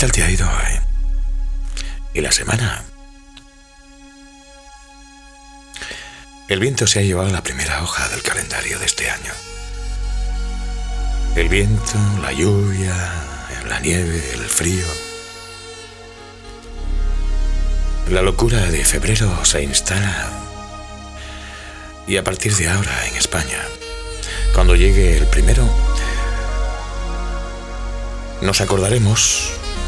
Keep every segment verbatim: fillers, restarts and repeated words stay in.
tal te ha ido hoy? ¿Y la semana? El viento se ha llevado la primera hoja del calendario de este año. El viento, la lluvia, la nieve, el frío. La locura de febrero se instala. Y a partir de ahora, en España, cuando llegue el primero, nos acordaremos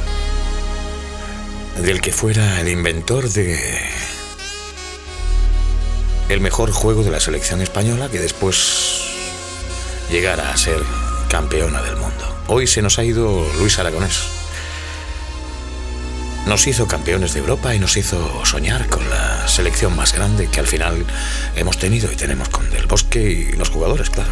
del que fuera el inventor de el mejor juego de la selección española, que después llegara a ser campeona del mundo. Hoy se nos ha ido Luis Aragonés. Nos hizo campeones de Europa y nos hizo soñar con la selección más grande que al final hemos tenido y tenemos con Del Bosque y los jugadores, claro.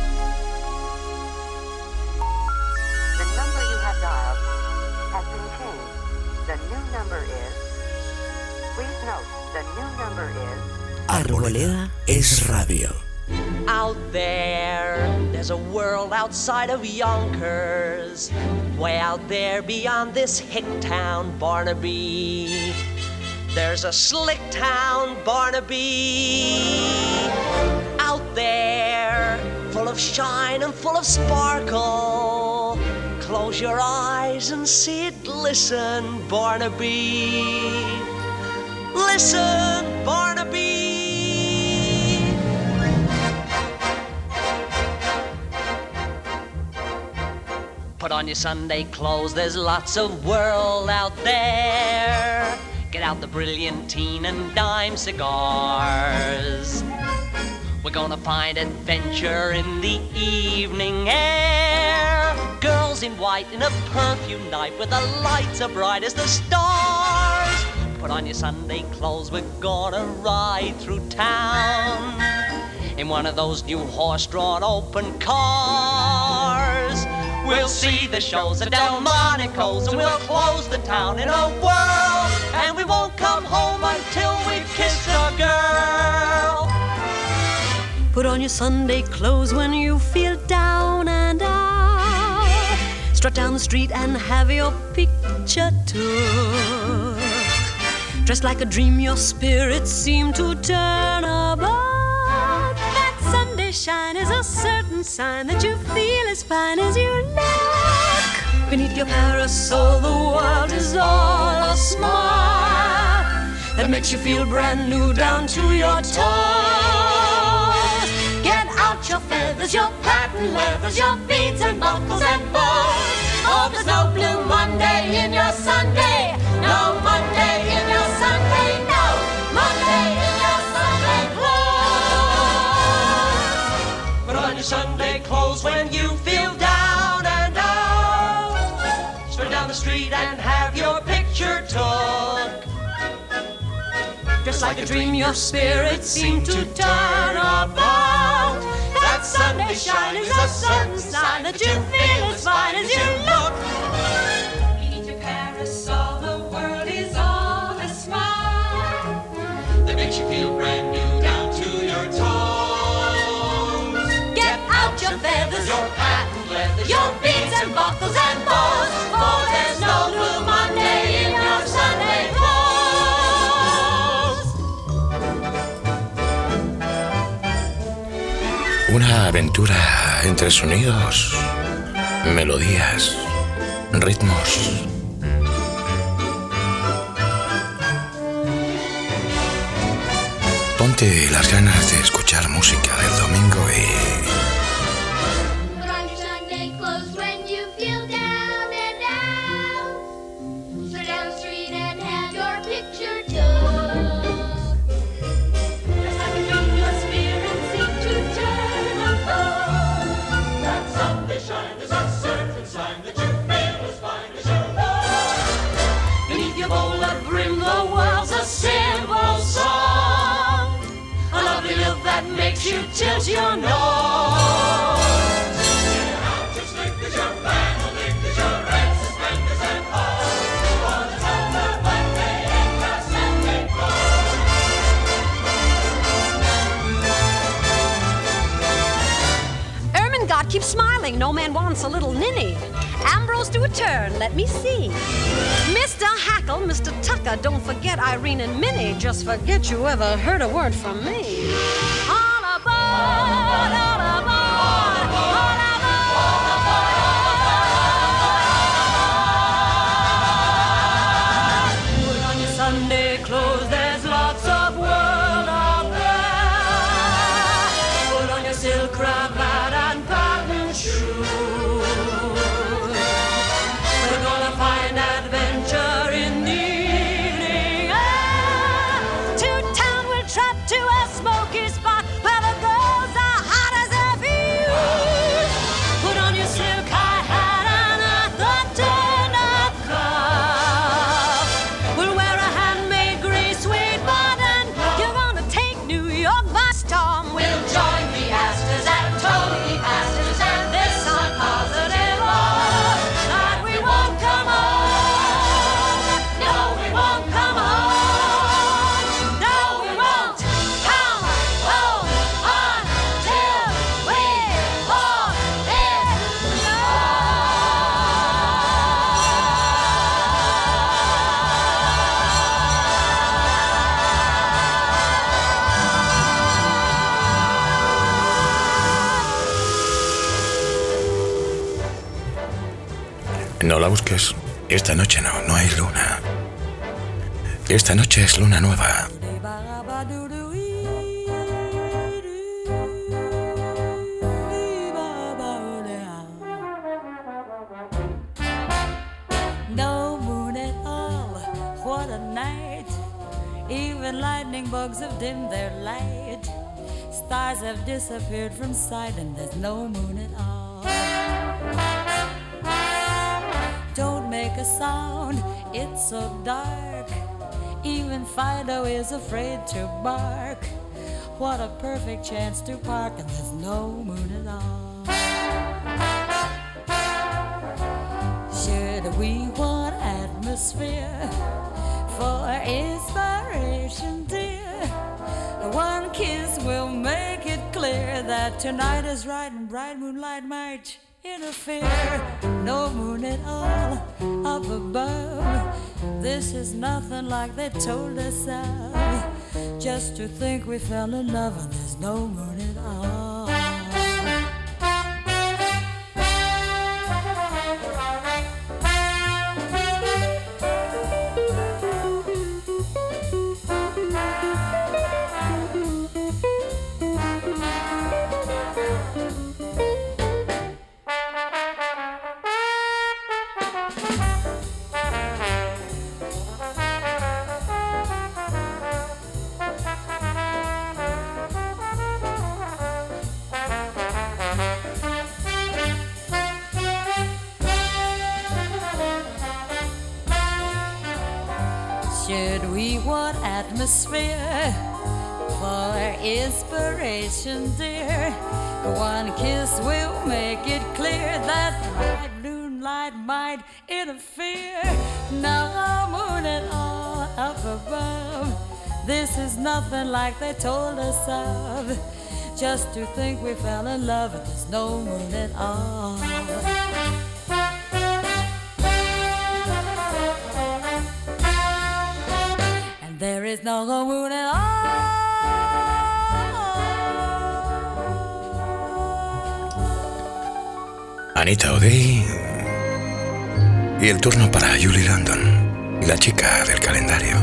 Arboleda es radio. Out there, there's a world outside of Yonkers, way out there beyond this hick town, Barnaby. There's a slick town, Barnaby. Out there, full of shine and full of sparkle. Close your eyes and see it glisten, Barnaby. Listen, Barnaby. Put on your Sunday clothes, there's lots of world out there. Get out the brilliantine and dime cigars. We're gonna find adventure in the evening air. Girls in white in a perfume night with the lights as bright as the stars. Put on your Sunday clothes, we're gonna ride through town in one of those new horse-drawn open cars. We'll see the shows at Delmonico's and we'll close the town in a whirl. And we won't come home until we've kissed a girl. Put on your Sunday clothes when you feel down and out. Strut down the street and have your picture took. Dressed like a dream, your spirits seem to turn about. That Sunday shine is a certain sign that you feel as fine as you look. Beneath your parasol, the world is all a smile that makes you feel brand new down to your toes. Get out your feathers, your patent leathers, your beads and buckles and bows. Oh, there's no blue Monday in your Sunday. No Monday in your Sunday. No Monday in your Sunday clothes. Put on your Sunday clothes when you feel down and out. Straight down the street and have your picture took. Just like a dream, your spirits seem to turn about. That Sunday shine is a certain sign that you feel as fine as you look. Beneath your parasol, the world is all a smile That makes you feel brand new down to your toes. Get out your feathers, your patent leathers, your beads and buckles and bows. For there's no blue Monday in your Sunday clothes. Una aventura entre sonidos, melodías, ritmos. Ponte las ganas de escuchar música del domingo y Put on your Sunday clothes when you feel down and out. Straight down the street and have your picture took. Just like a dream, your spirits seem to turn about. That Sunday shine is a certain sign that you feel as fine as you look. Beneath your bowler brim, the world's a simple song. A lovely lilt that makes you tilt your nose. Get out your slickers, your family, cause your red suspenders and bows. For there's no blue Monday in your Sunday clothes. Ermengarde keeps smiling, no man wants a little ninny. Ambrose do a turn, let me see. Mister Hackle, Mister Tucker, don't forget Irene and Minnie. Just forget you ever heard a word from me. All aboard, all aboard, all aboard. Put on your Sunday clothes, there's lots of world out there. Put on your silk cravat and patent shoes. We're gonna find adventure in the evening air. To town we'll trot to a smoky spot where the girls are hot as a fuse. Put on your silk high hat and a button-up cuff. We'll wear a handmade gray suede button. You're gonna take New York by storm. We'll join the Astors and Tony Astors, and this I'm positive of, that we won't come home. No, we won't come home. No, we won't come home until we fall in No la busques. Esta noche no, no hay luna. Esta noche es luna nueva. No moon at all, what a night. Even lightning bugs have dimmed their light. Stars have disappeared from sight, and there's no moon at all. Don't make a sound, it's so dark. Even Fido is afraid to bark. What a perfect chance to park, and there's no moon at all. Should we want atmosphere for inspiration, dear? One kiss will make it clear that tonight is right and bright moonlight might interfere. No moon at all up above. This is nothing like they told us of. Just to think we fell in love and there's no moon at all. Should we want atmosphere for inspiration, dear? One kiss will make it clear that bright moonlight might interfere. No moon at all up above. This is nothing like they told us of. Just to think we fell in love and there's no moon at all. There is no moon at all. Anita O'Day. Y el turno para Julie London, la chica del calendario.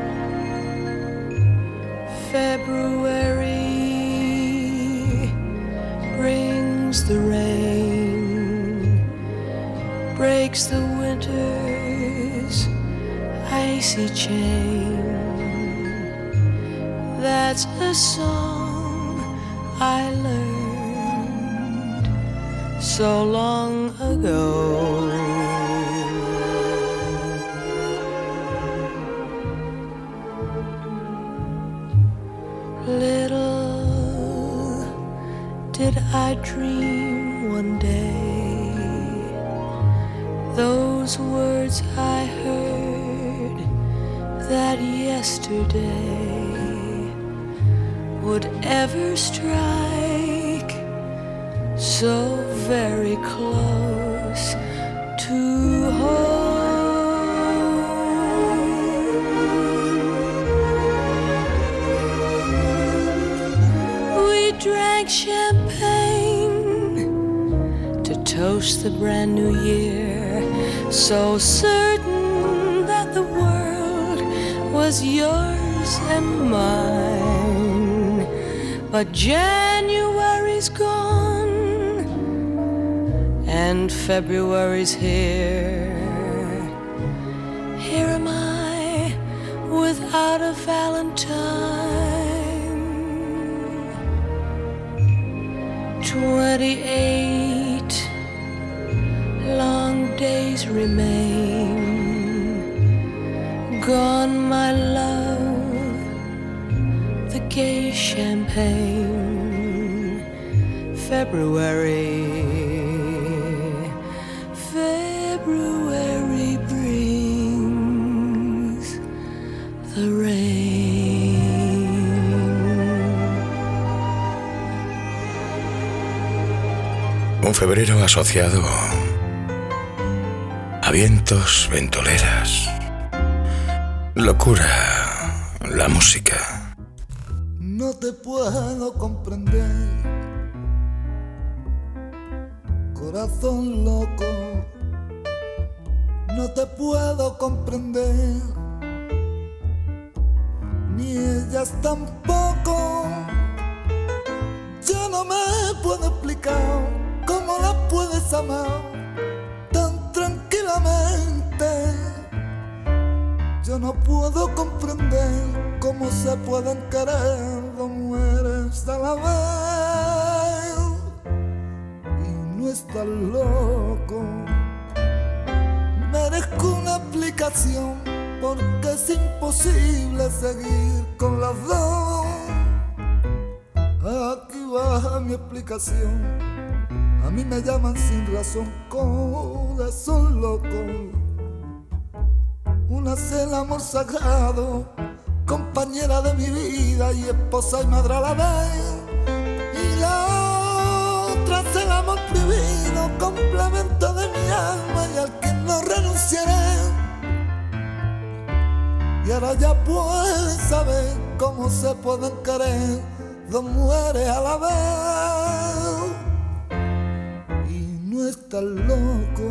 February brings the rain, breaks the winter's icy chain. That's a song I learned so long ago. Little did I dream one day those words I heard that yesterday would ever strike so very close to hold. We drank champagne to toast the brand new year, so certain that the world was yours and mine. But January's gone and February's here. Here am I without a Valentine. Twenty-eight long days remain. Gone, my love, the gay champagne. February, February brings the rain. Un febrero asociado a vientos, ventoleras, locura, la música. No te puedo comprender, corazón loco. No te puedo comprender, ni ellas tampoco. Yo no me puedo explicar cómo la puedes amar tan tranquilamente. Yo no puedo comprender cómo se pueden querer dos mujeres a la vez. Y no estás loco. Merezco una explicación porque es imposible seguir con las dos. Aquí va mi explicación. A mí me llaman sin razón corazón loco. Una es el amor sagrado, compañera de mi vida y esposa y madre a la vez. Y la otra es el amor prohibido, complemento de mi alma y al que no renunciaré. Y ahora ya puedes saber cómo se pueden querer dos mujeres a la vez. Y no estás loco.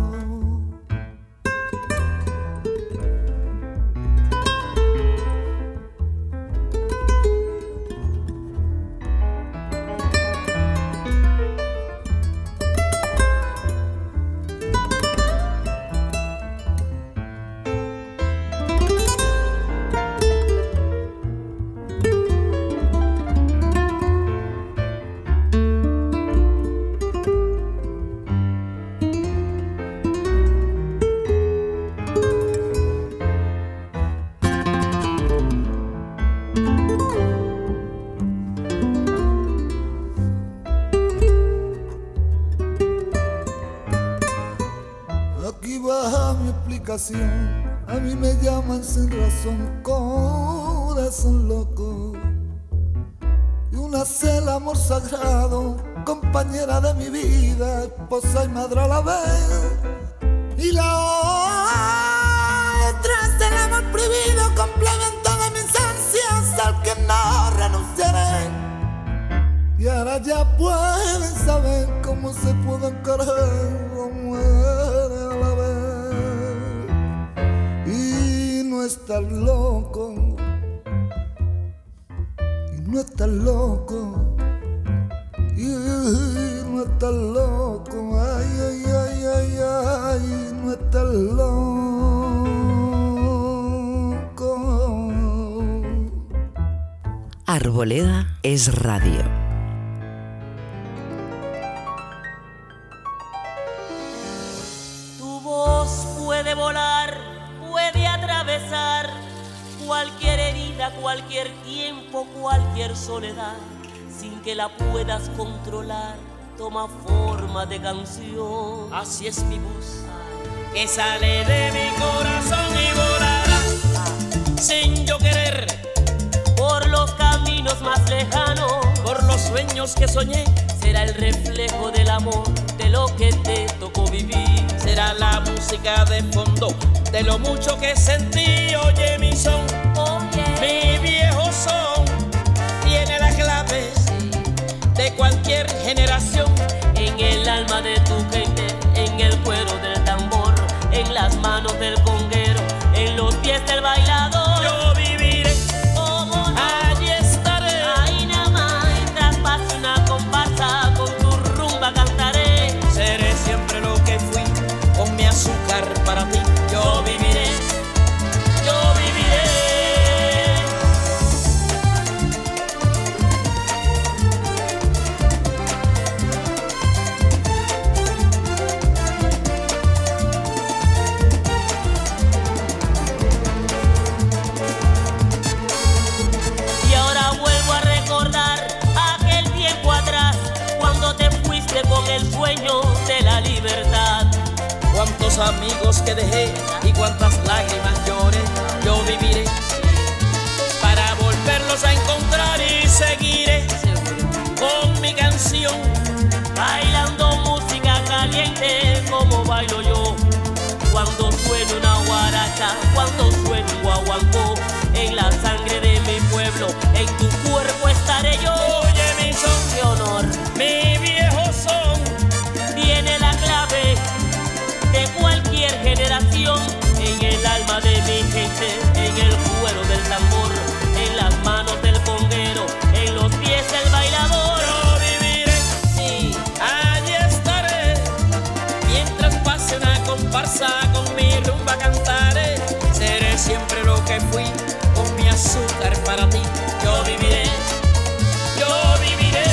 A mí me llaman sin razón corazón loco. Y una es el amor sagrado, compañera de mi vida, esposa y madre a la vez. Y la otra es el amor prohibido, complemento de mis ansias al que no renunciaré. Y ahora ya pueden saber cómo se pueden querer dos mujeres a la vez. No estás loco, y no estás loco, y no estás loco, ay, ay, ay, ay, ay, no estás loco. Arboleda es radio. Tu voz puede volar, puede atravesar cualquier herida, cualquier tiempo, cualquier soledad, sin que la puedas controlar, toma forma de canción. Así es mi voz, que sale de mi corazón y volará, sin yo querer, por los caminos más lejanos, por los sueños que soñé. Será el reflejo del amor, de lo que te tocó vivir. será la música de fondo de lo mucho que sentí. Oye mi son, oye. Mi viejo son tiene las claves de cualquier generación. En el alma de tu gente, en el cuero del tambor, en las manos del conguero, en los pies del bailador. Yo viviré, ¿cómo no? Allí estaré. Ahí nada más, mientras pase una comparsa, con tu rumba cantaré. Seré siempre lo que fui, con mi azúcar para ti. Yo viviré, yo viviré. Y ahora vuelvo a recordar aquel tiempo atrás, cuando te fuiste con el sueño de la libertad. Cuántos amigos que dejé y cuántas lágrimas lloré. Yo viviré para volverlos a encontrar y seguiré con mi canción, bailando música caliente como bailo yo. Cuando suene una guaracha, cuando suene un guaguancó, en la sangre de mi pueblo, en tu cuerpo estaré yo. Oye mi son, mi honor, mi viejo son tiene la clave de cualquier generación. En el alma de mi gente, en el cuero del tambor, en las manos del conguero, en los pies del bailador. Yo viviré, sí, allí estaré. Mientras pase una comparsa, con mi rumba cantaré. Seré siempre lo que fui, con mi azúcar para ti. Yo viviré, yo viviré.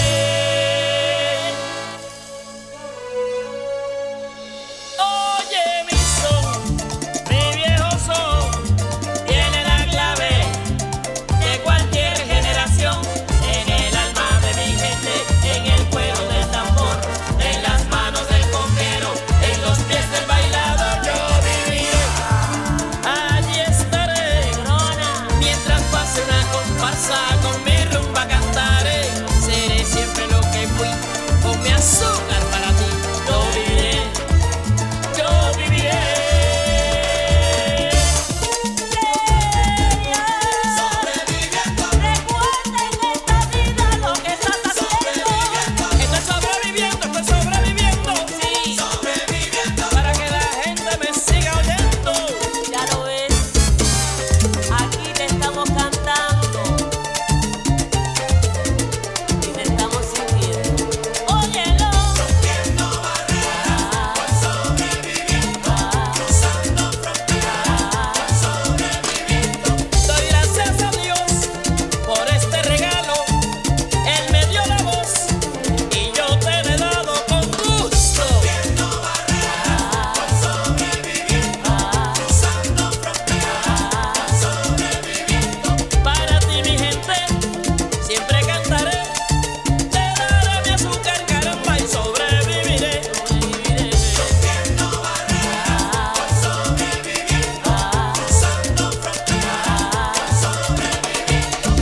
Oye mi son, mi viejo son tiene la clave de cualquier generación. En el alma de mi gente, en el cuero del tambor, en las manos del conguero, en los pies del bailador. Yo viviré, allí estaré. Mientras pase una comparsa, con mi rumba cantaré. Seré siempre lo que fui, con mi azúcar para ti. Yo viviré, yo viviré. Sobreviviendo. Recuerda en esta vida lo que estás haciendo. Estoy sobreviviendo, estoy sobreviviendo. Sí, Sobreviviendo para que la gente me siga oyendo. ya lo ves. Aquí te estamos cantando y te estamos sintiendo. Óyelo. Rompiendo barreras, sobreviviendo, cruzando fronteras, sobreviviendo. Doy gracias a Dios por este regalo. Él me dio la voz y yo te la he dado con gusto. Rompiendo barreras, sobreviviendo, cruzando fronteras, sobreviviendo. Para ti mi gente siempre cantaré. Te daré mi azúcar, caramba, y sobreviviré. Rompiendo barreras, sobreviviendo, cruzando fronteras, sobreviviendo.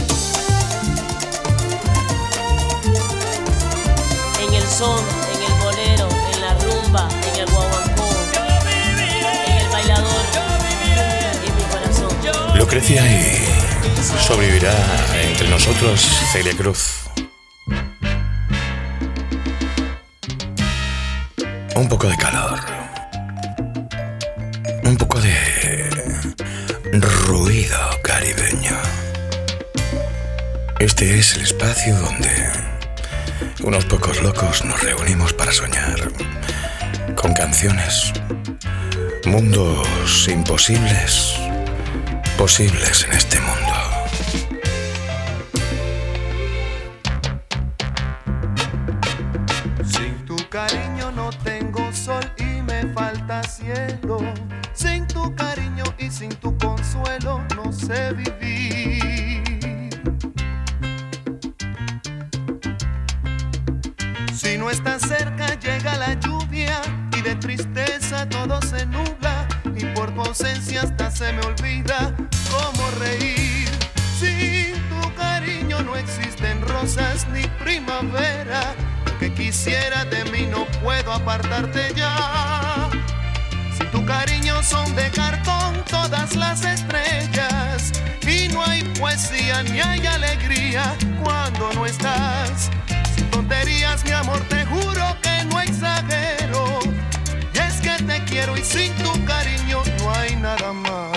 En el son, en el bolero, en la rumba, en el guaguancó, Yo viviré, en el bailador, yo viviré, en mi corazón. yo Lucrecia y sobrevivirá entre nosotros Celia Cruz. Un poco de calor. Un poco de ruido caribeño. Este es el espacio donde unos pocos locos nos reunimos para soñar con canciones, mundos imposibles, posibles en este mundo. Sin tu cariño no tengo sol y me falta cielo. Sin tu cariño y sin tu consuelo no sé vivir. Si no estás cerca llega la lluvia y de tristeza todo se nubla y por tu ausencia hasta se me olvida cómo reír. Sin tu cariño no existen rosas ni primavera. Lo que quisiera de mí no puedo apartarte ya. Sin tu cariño son de cartón todas las estrellas y no hay poesía ni hay alegría cuando no estás. Sin tonterías, mi amor, te juro que no exagero. Y es que te quiero y sin tu cariño no hay nada más.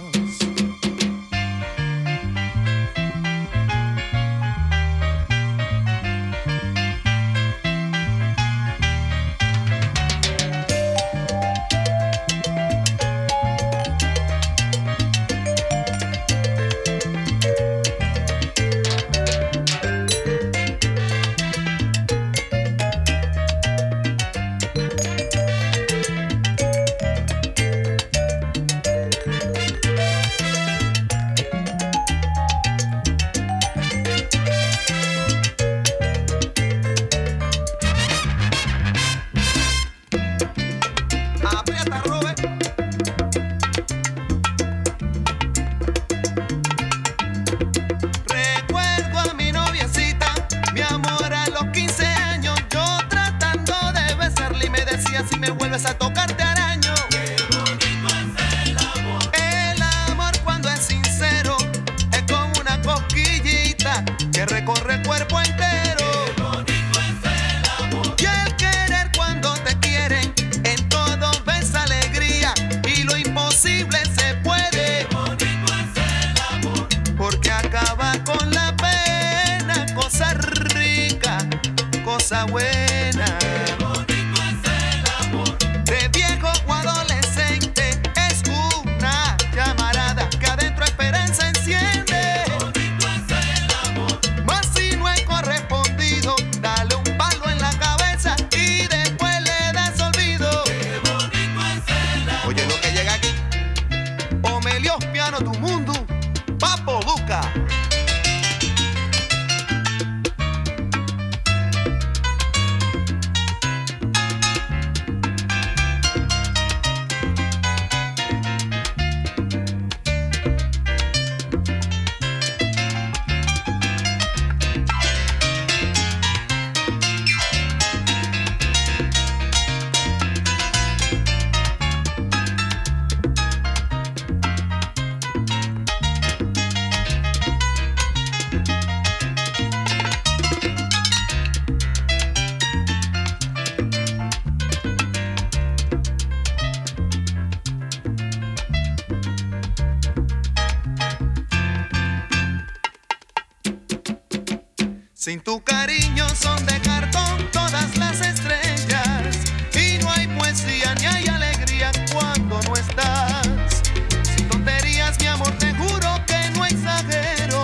Sin tu cariño son de cartón todas las estrellas y no hay poesía ni hay alegría cuando no estás. Sin tonterías, mi amor, te juro que no exagero.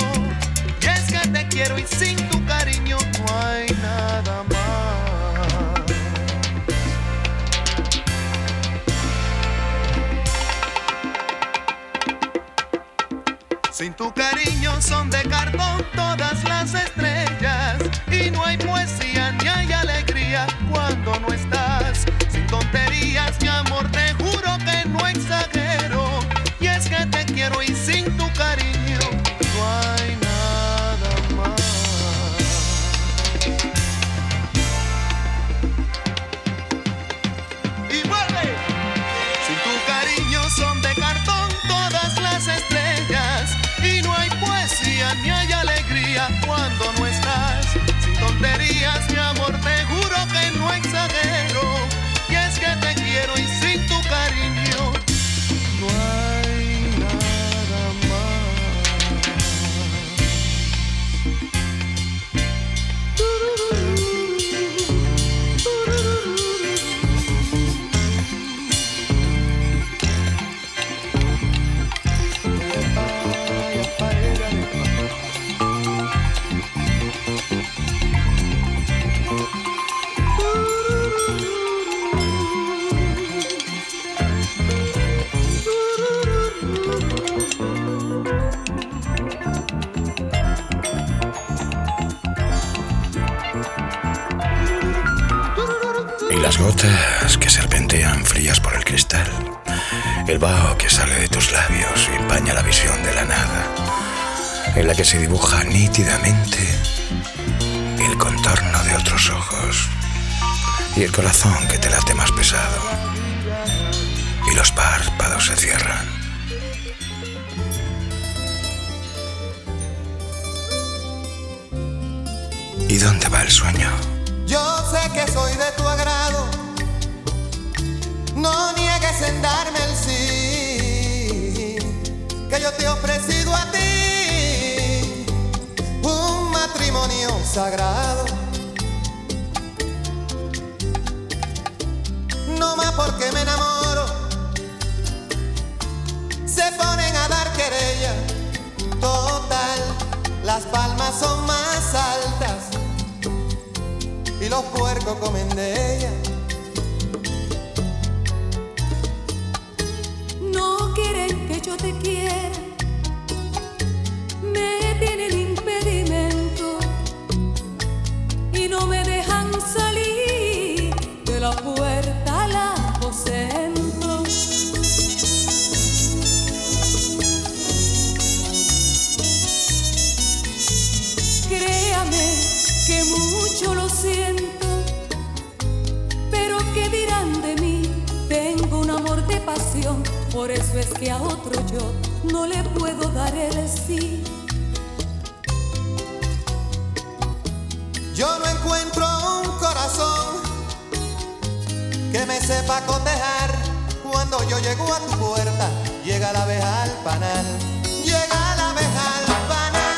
Y es que te quiero y sin tu cariño no hay nada más. Sin tu cariño son de cartón todas las estrellas y no hay poesía ni hay alegría cuando no estás. Sin tonterías, mi amor, te juro que no exagero. Y es que te quiero y sin tu cariño no hay nada más. Y vuelve. Sin tu cariño son de cartón todas las estrellas y no hay poesía ni hay alegría cuando no estás. Sin tonterías, mi amor, te juro que no exagero. Y es que te quiero y sin tu cariño no hay nada más. Y las gotas que serpentean frías por el cristal, el vaho que sale de tus labios y empaña la visión de la nada, en la que se dibuja nítidamente el contorno de otros ojos y el corazón que te late más pesado. y los párpados se cierran. ¿Y dónde va el sueño? Yo sé que soy de tu agrado, no niegues en darme el sí, que yo te he ofrecido a ti un matrimonio sagrado. No más porque me enamoro, se ponen a dar querella. Total, las palmas son más altas y los puercos comen de ella. No quieren que yo te quiera, me tienen impedimento y no me dejan salir de la puerta al aposento. Créame que mucho lo siento, pero ¿qué dirán de mí? Tengo un amor de pasión, por eso es que a otro yo no le puedo dar el sí. Yo no encuentro un corazón que me sepa cotejar. Cuando yo llego a tu puerta, llega la abeja al panal, llega la abeja al panal.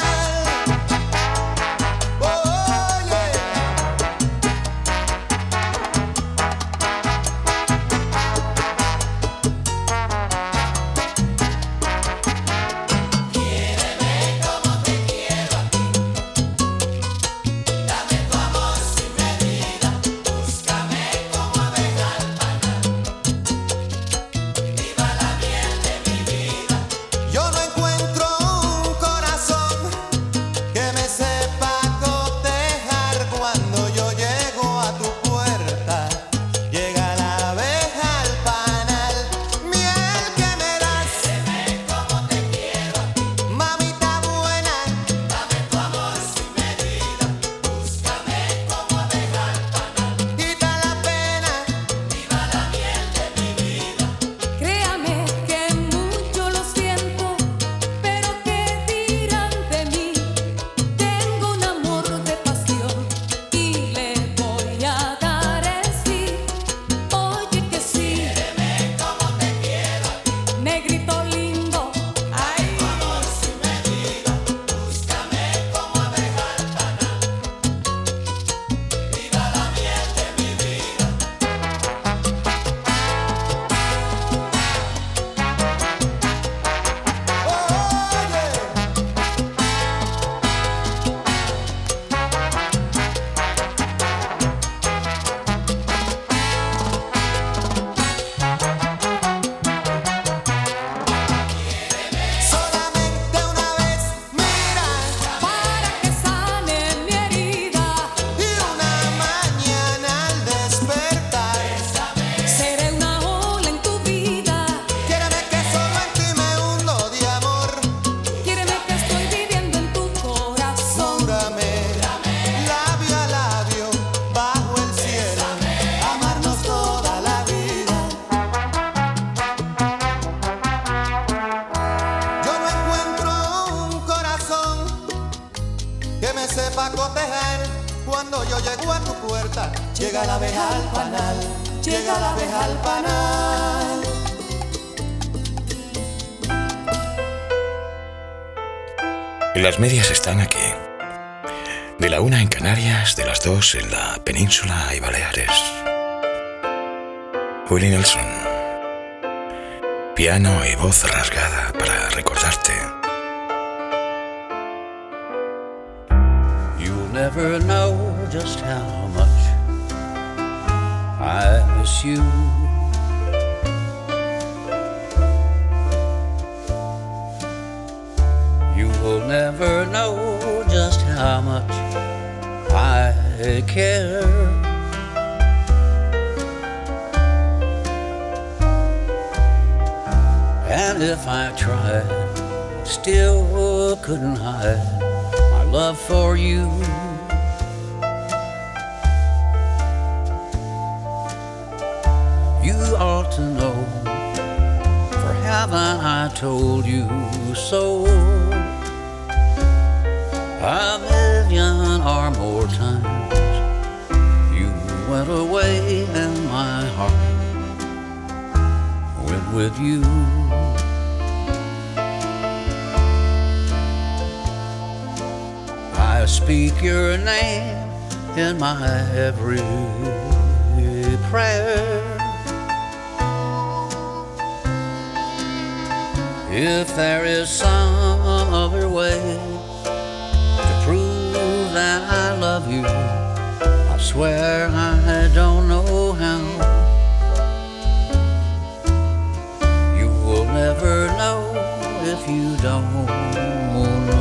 Cuando yo llego a tu puerta, llega la abeja al panal, llega la abeja al panal. Las medias están aquí. De la una en Canarias, de las dos en la península y Baleares. Willie Nelson. Piano y voz rasgada para recordarte. You'll never know just how much I miss you. You will never know just how much I care. And if I tried, still couldn't hide my love for you. You ought to know haven't I told you so? A million or more times you went away and my heart went with you. I speak your name in my every prayer. If there is some other way to prove that I love you, I swear I don't know how. You will never know if you don't know.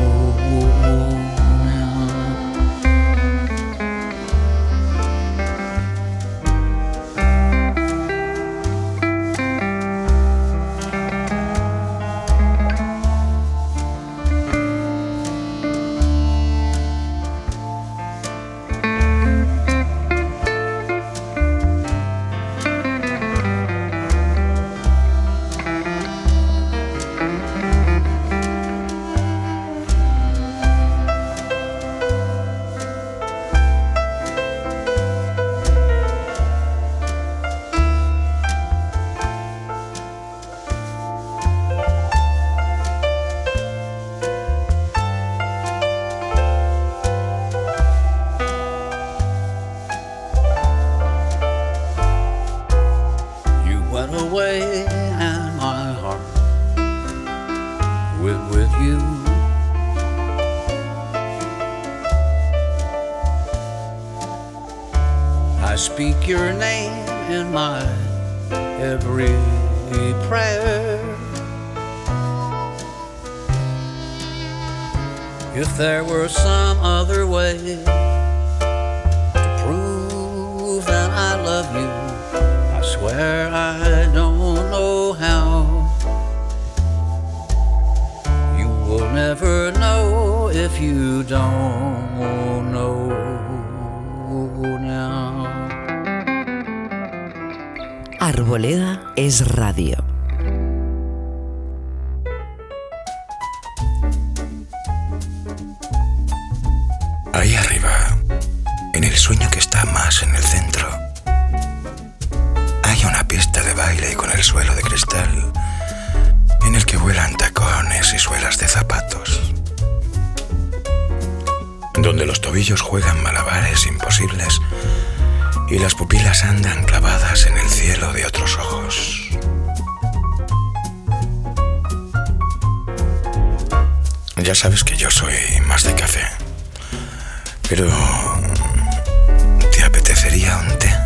Speak your name in my every prayer. If there were some other way to prove that I love you, I swear I don't know how. You will never know if you don't know now. Arboleda es radio. Ahí arriba, en el sueño que está más en el centro, hay una pista de baile con el suelo de cristal, en el que vuelan tacones y suelas de zapatos, donde los tobillos juegan malabares imposibles y las pupilas andan clavadas en el cielo de otros ojos. Ya sabes que yo soy más de café, pero ¿te apetecería un té?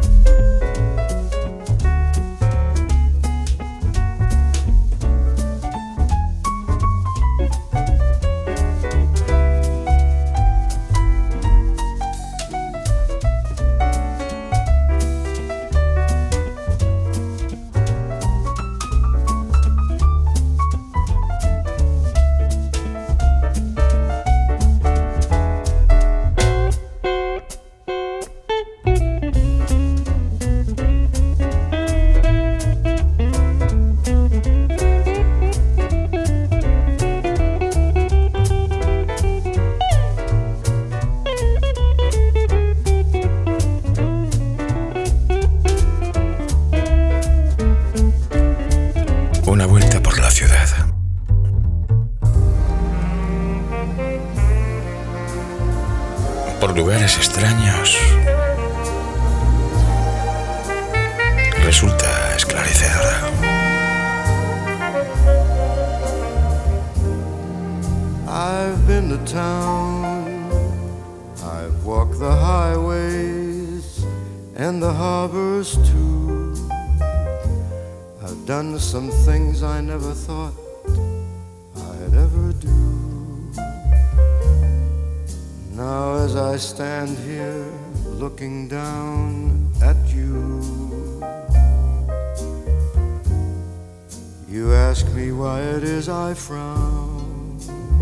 Una vuelta por la ciudad. Por lugares extraños. Resulta esclarecedora. I've been to town, I've walked the highways and the harbors too. I've done some things I never thought I'd ever do. Now as I stand here looking down at you, you ask me why it is I frown.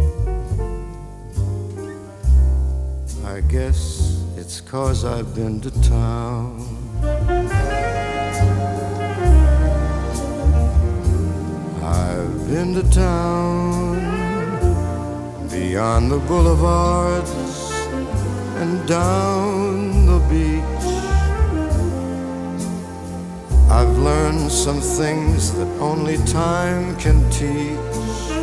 I guess it's 'cause I've been to town. been to town, beyond the boulevards and down the beach. I've learned some things that only time can teach.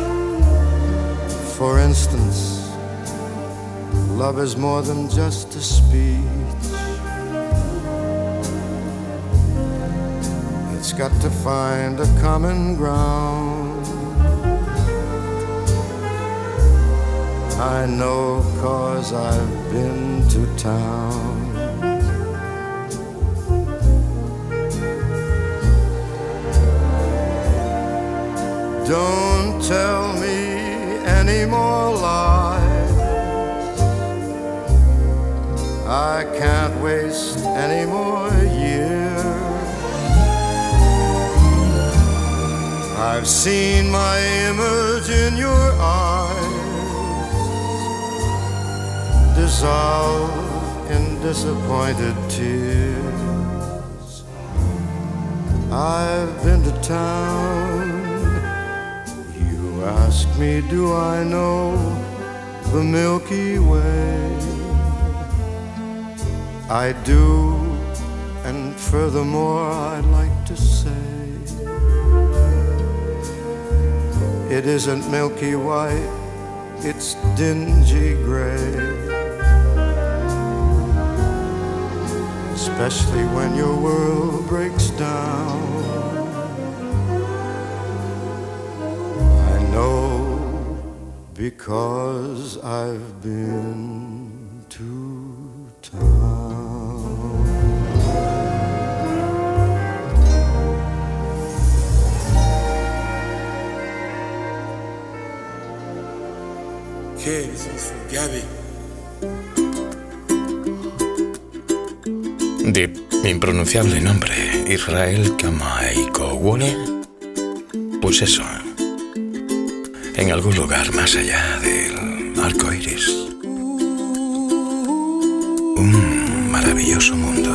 For instance, love is more than just a speech. It's got to find a common ground. I know 'cause I've been to town. Don't tell me any more lies. I can't waste any more years. I've seen my image in your eyes dissolve in disappointed tears. I've been to town. Ask me, do I know the Milky Way? I do, and furthermore I'd like to say it isn't milky white, it's dingy gray. Especially when your world breaks down. Because I've been to town. ¿Qué es eso, Gaby? De impronunciable nombre, Israel Kamai-Kowole. Pues eso, en algún lugar más allá del arco iris, un maravilloso mundo.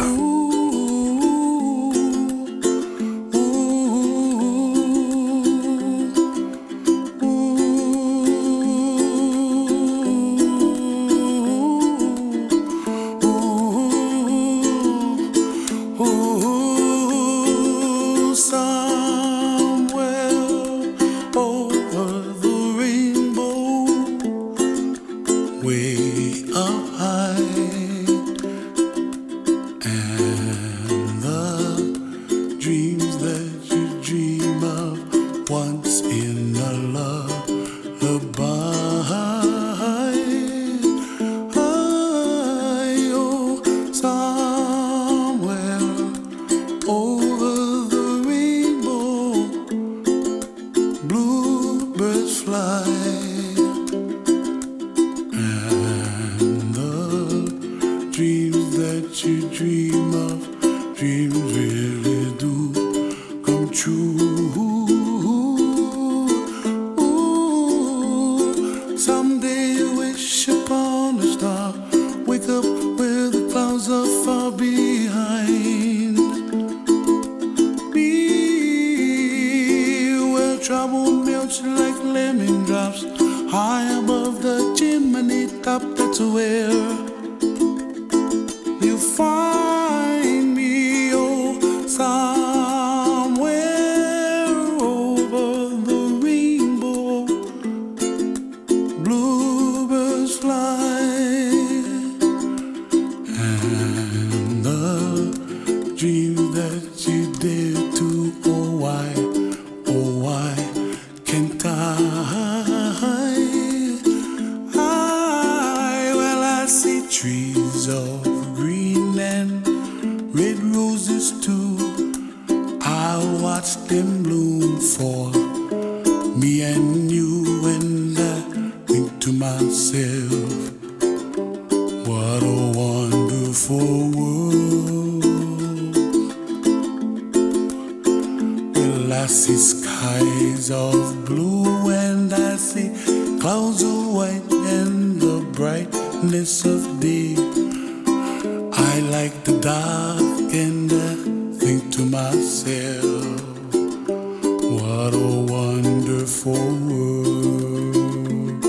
What a wonderful wonderful world.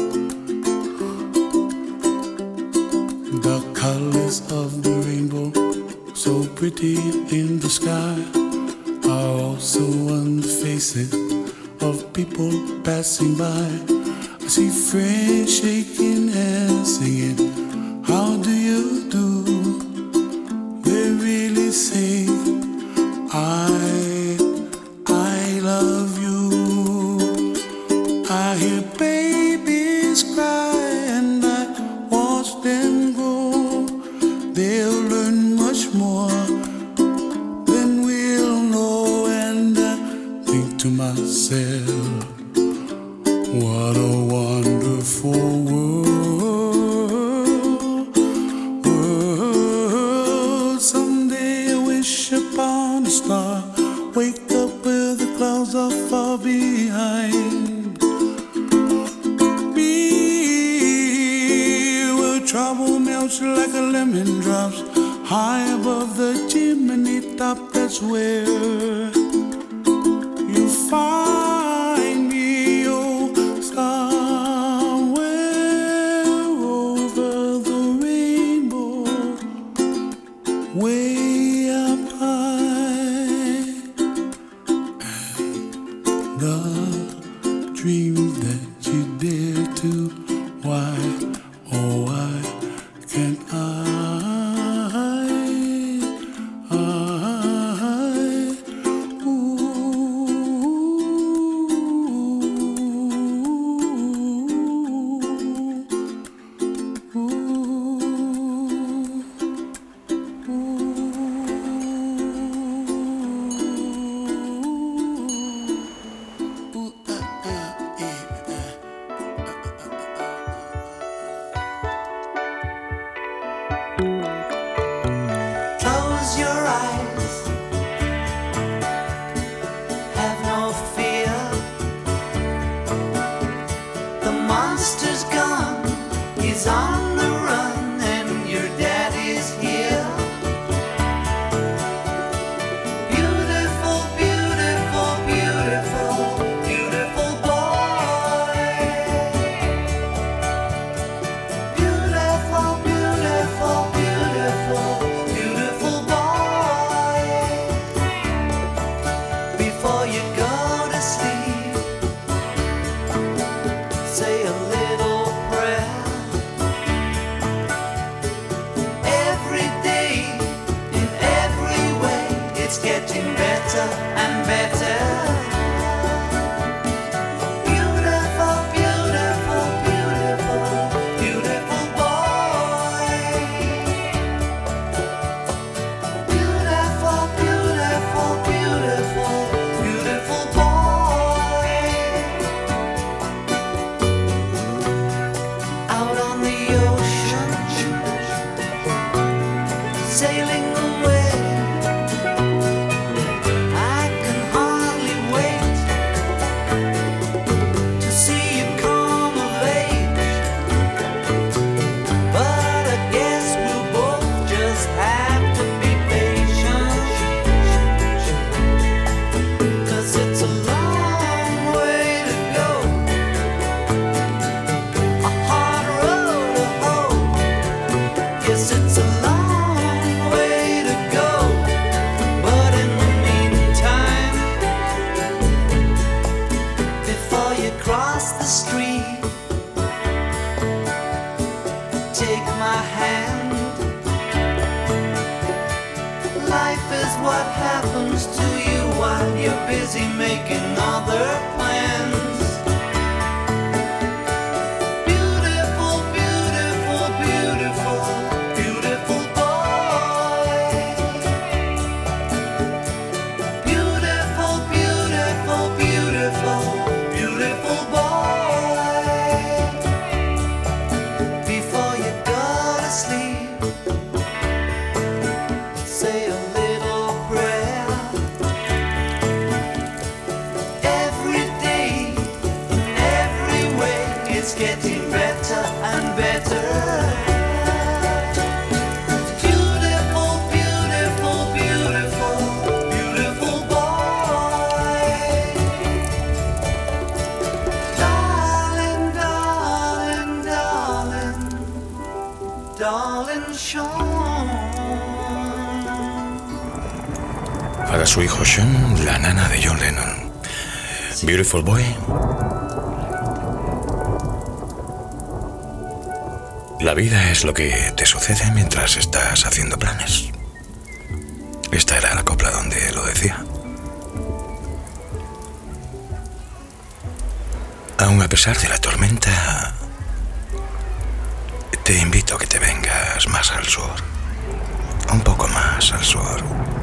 The colors of the rainbow, so pretty in the sky, are also on the faces of people passing by. I see friends shaking hands, singing, how do you do? They really say, I, I love you. I hear babies cry and I watch them grow. They'll learn much more than we'll know. And I think to myself, what a wonderful world, world. Someday I wish upon a star, wake up where the clouds are far behind me, where trouble melts like a lemon drops high above the chimney top. That's where you find me, oh, somewhere over the rainbow, way up high. And the dreams that you dare to, why, oh, why can't I? I, Close your eyes, have no fear. The monster's gone, he's on the run, and your daddy's here. Beautiful, beautiful, beautiful, beautiful boy. Beautiful, beautiful, beautiful, beautiful boy. Before you go to sleep, say a little prayer. Every day, in every way, it's getting better and better. Beautiful, beautiful, beautiful, beautiful boy. Beautiful, beautiful, beautiful, beautiful boy. Out on the ocean, sailing away. I can hardly wait to see you come of age. But I guess we'll both just have to be patient, 'cause it's a long way to go, a hard road to hoe. Yes, it's a long way to go, but in the meantime, before you cross the street, take my hand. Life is what happens to you while you're busy making other plans. Beautiful, beautiful, beautiful, beautiful boy. Beautiful, beautiful, beautiful, beautiful boy. Before you go to sleep, say a little prayer. Every day, darling Sean. Para su hijo Sean, la nana de John Lennon. Beautiful Boy. La vida es lo que te sucede mientras estás haciendo planes. Esta era la copla donde lo decía. Aun a pesar de la tormenta, te invito a que te vengas más al sur, un poco más al sur.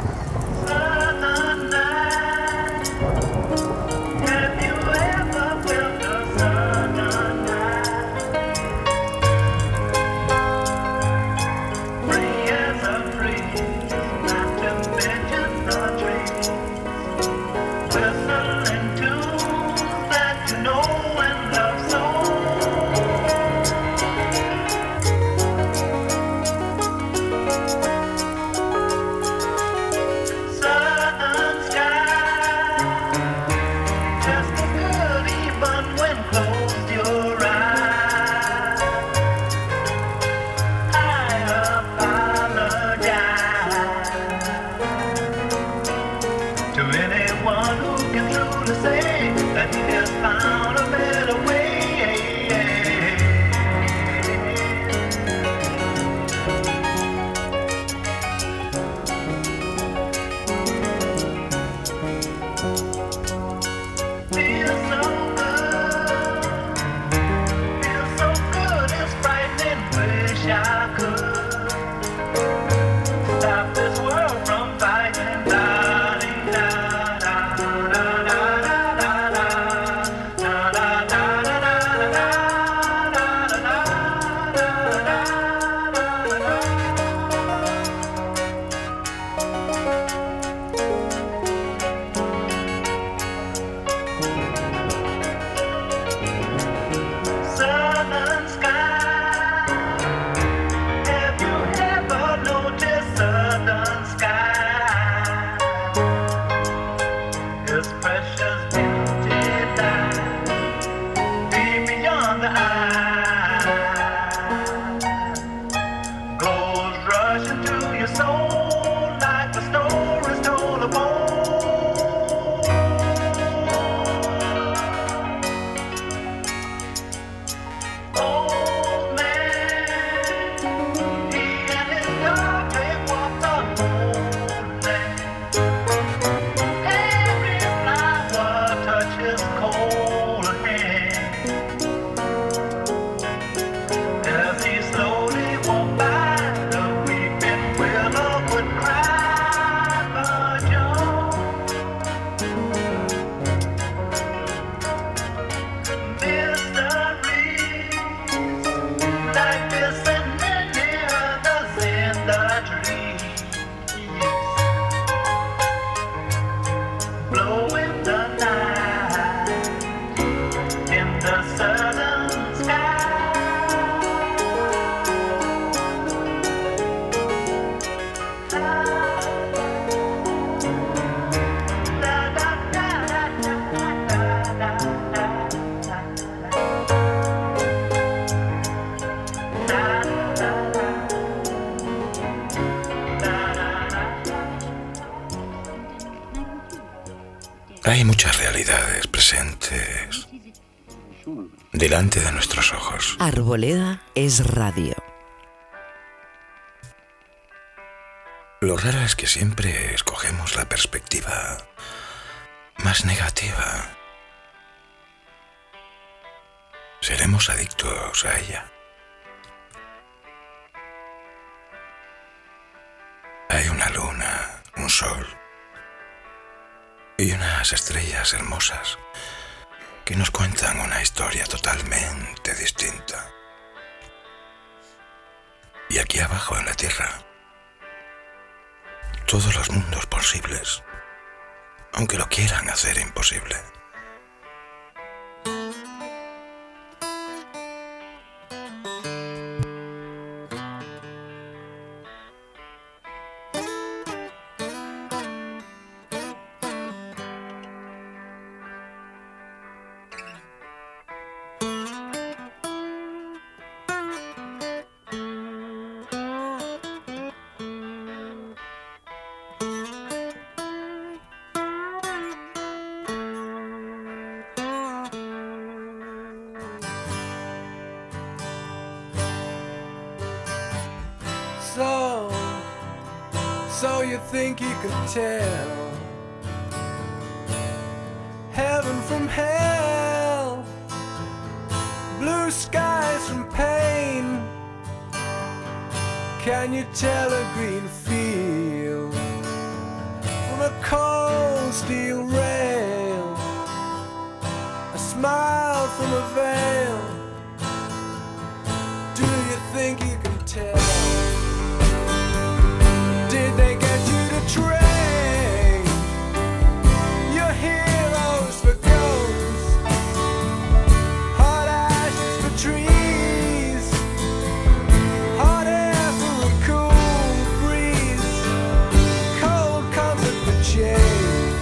Hay muchas realidades presentes delante de nuestros ojos. Arboleda es radio. Lo raro es que siempre escogemos la perspectiva más negativa. Seremos adictos a ella. Hay una luna, un sol y unas estrellas hermosas que nos cuentan una historia totalmente distinta. Y aquí abajo en la tierra, todos los mundos posibles, aunque lo quieran hacer imposible. So you think you can tell heaven from hell, blue skies from pain. Can you tell a green field from a cold steel rail, a smile from a veil? Do you think you can tell? Did they get you to train your heroes for ghosts, hot ashes for trees, hot air for a cool breeze, cold comfort for change?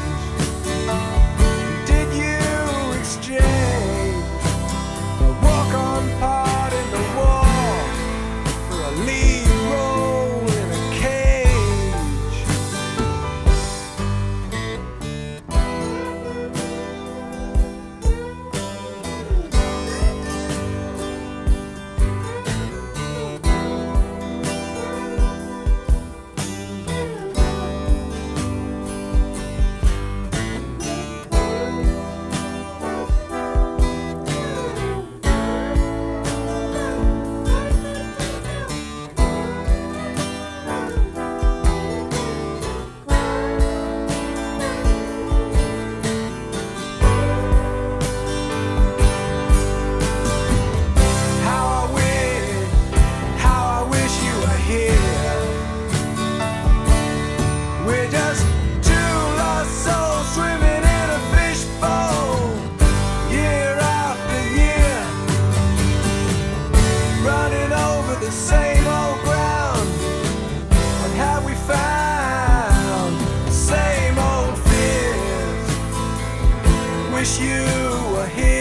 Did you exchange the walk-on part in the war for a lead role in a cage? How I wish, how I wish you were here. We're just two lost souls swimming in a fishbowl, year after year, running over the same old ground. What have we found? The same old fears. Wish you were here.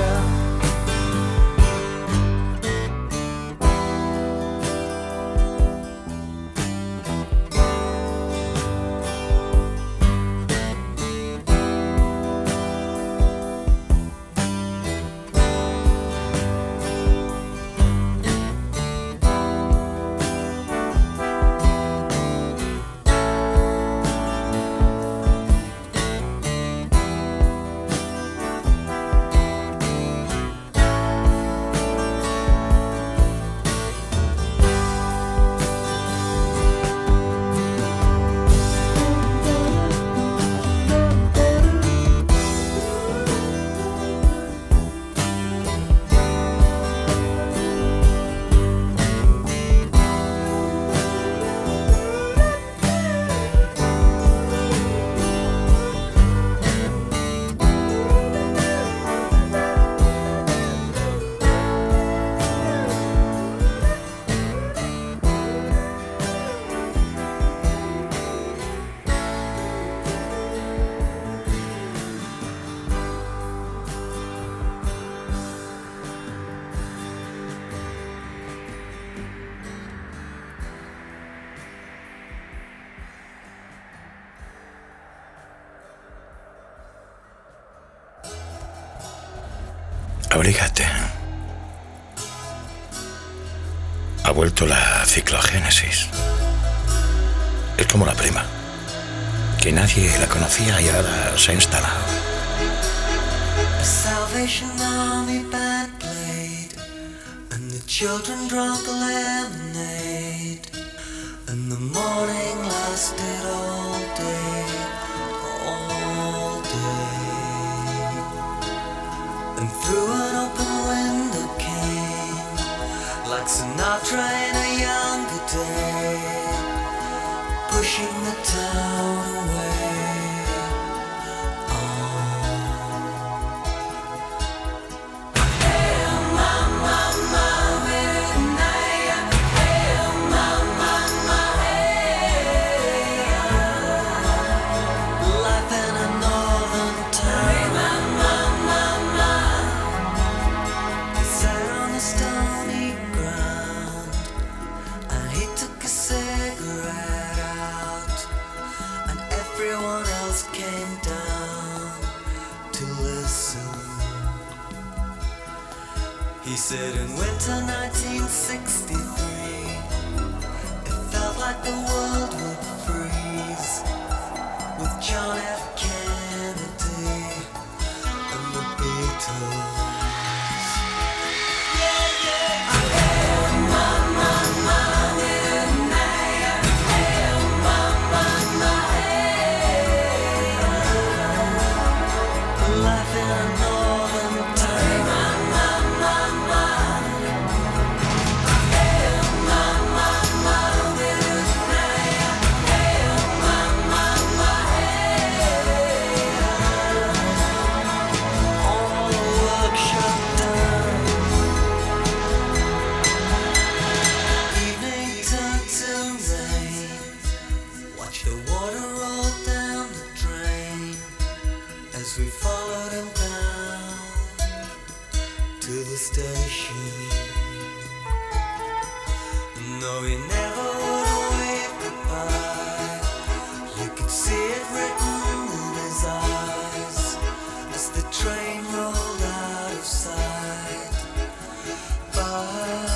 Abrígate. Ha vuelto la ciclogénesis. Es como la prima, que nadie la conocía y ahora se ha instalado. A Salvation Army band played, and the children drank lemonade, and the morning lasted all day, all day. And through an open window came, like Sinatra in a younger day, pushing the town away. He said in winter nineteen sixty-three, it felt like the world would freeze. though he never would wave goodbye, you could see it written in his eyes as the train rolled out of sight. Bye.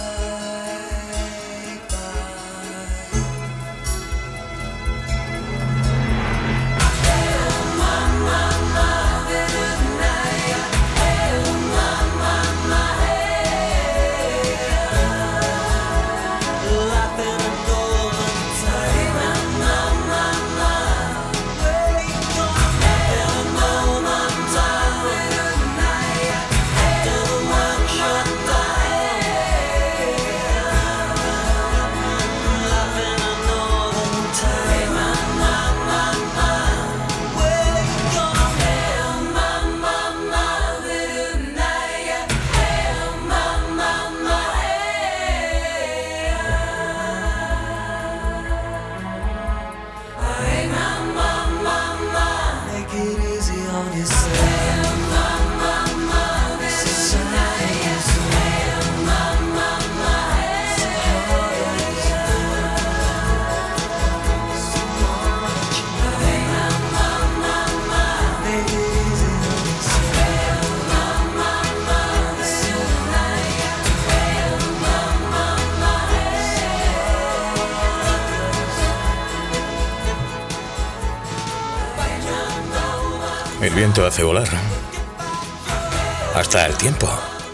El viento hace volar hasta el tiempo.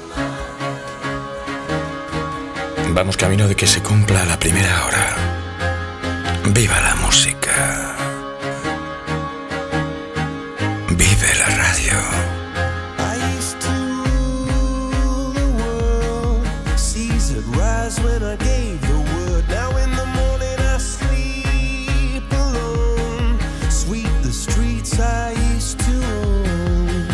Vamos camino de que se cumpla la primera hora. Viva la música. Vive la radio. I used to rule the world. Seas had rise when I gave the word. Now in the morning I sleep alone. Sweep the streets I used to own.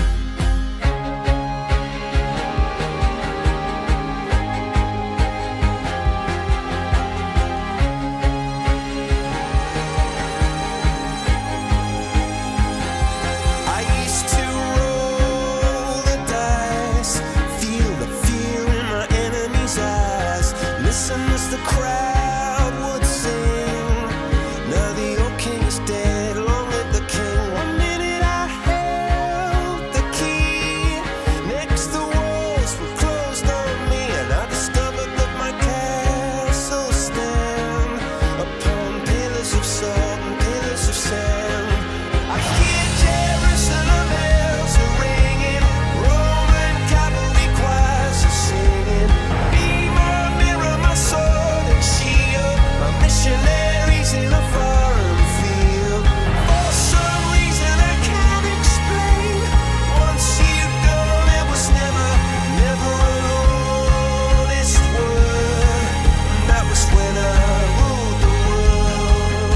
I used to roll the dice, feel the fear in my enemy's eyes. Listen as the crowd would sing. Now the old king is dead, long live the king. One minute I held the key, next the walls were closed on me, and I discovered that my castle stand upon pillars of salt and pillars of sand. I hear Jerusalem bells are ringing, Roman cavalry choirs are singing. Be my mirror, my sword and shield, my missionaries in a foreign field. For some reason I can't explain, once you've gone it was never, never an honest word. That was when I ruled the world.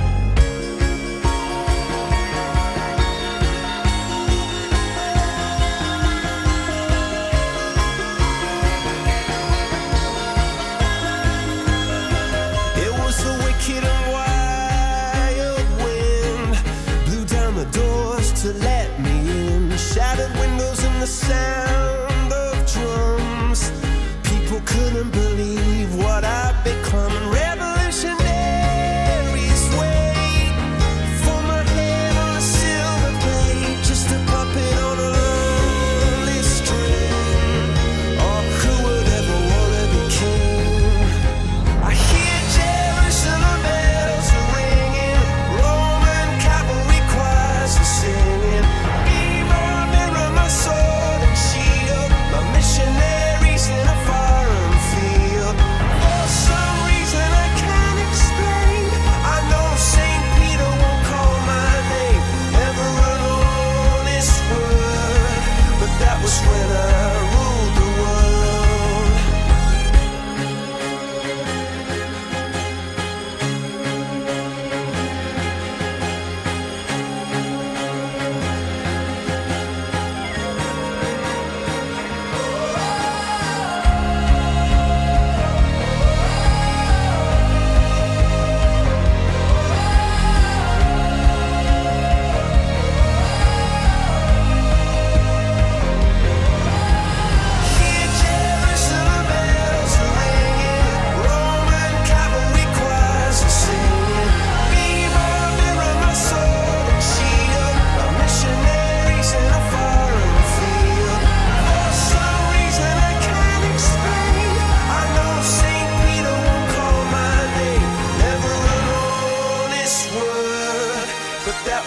It was the wicked and wild wind, blew down the doors to let me in, shattered windows and the sound of drums. People couldn't believe what I'd become, and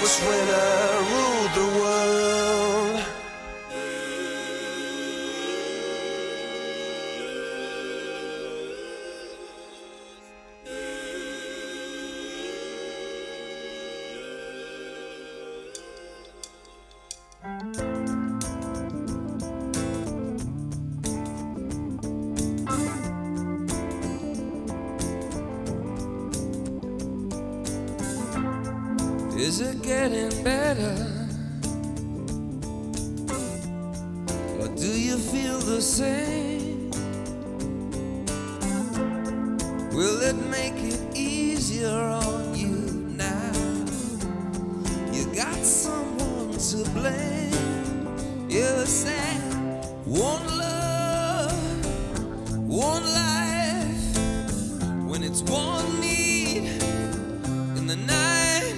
Columbus winner ruled the world. Is it getting better? Or do you feel the same? Will it make it easier on you now? You got someone to blame. You said one love, one life. When it's one need in the night,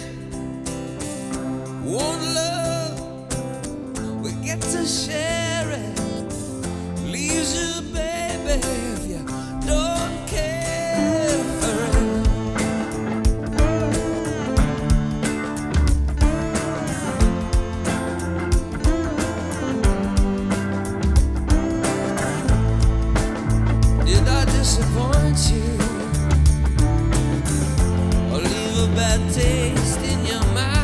one love, we get to share it. Leaves you, baby, if you don't care for it. Did I disappoint you? Or leave a bad taste in your mouth?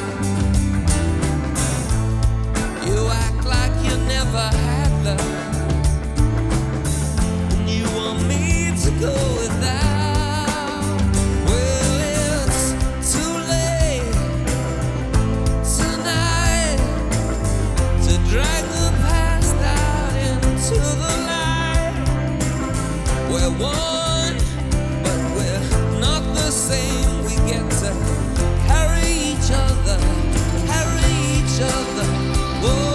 Never had love, and you want me to go without. Well, it's too late tonight to drag the past out into the light. We're one, but we're not the same. We get to carry each other, carry each other. Whoa.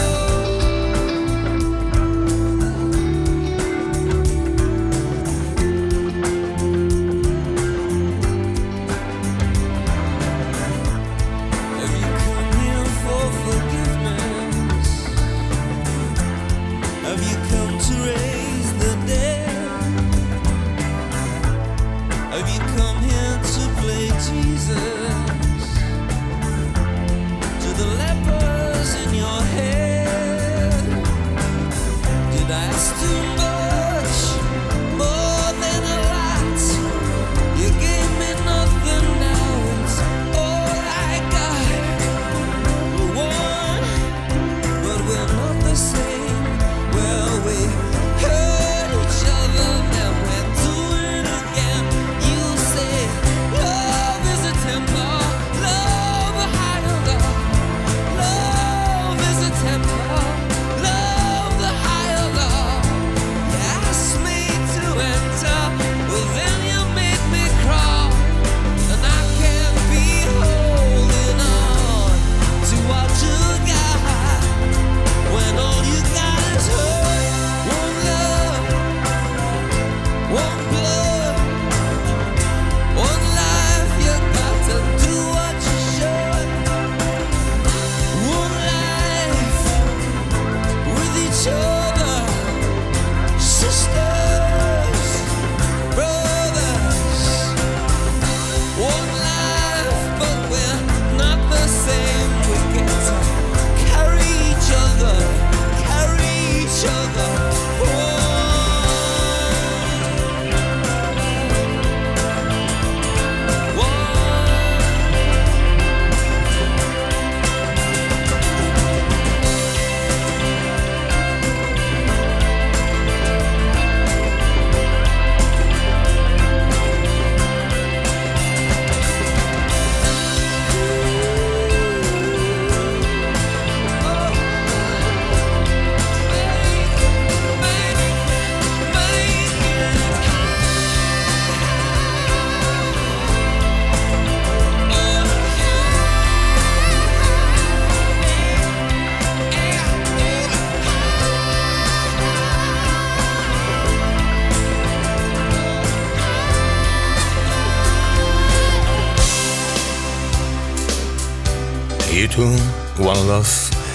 U two, One Love.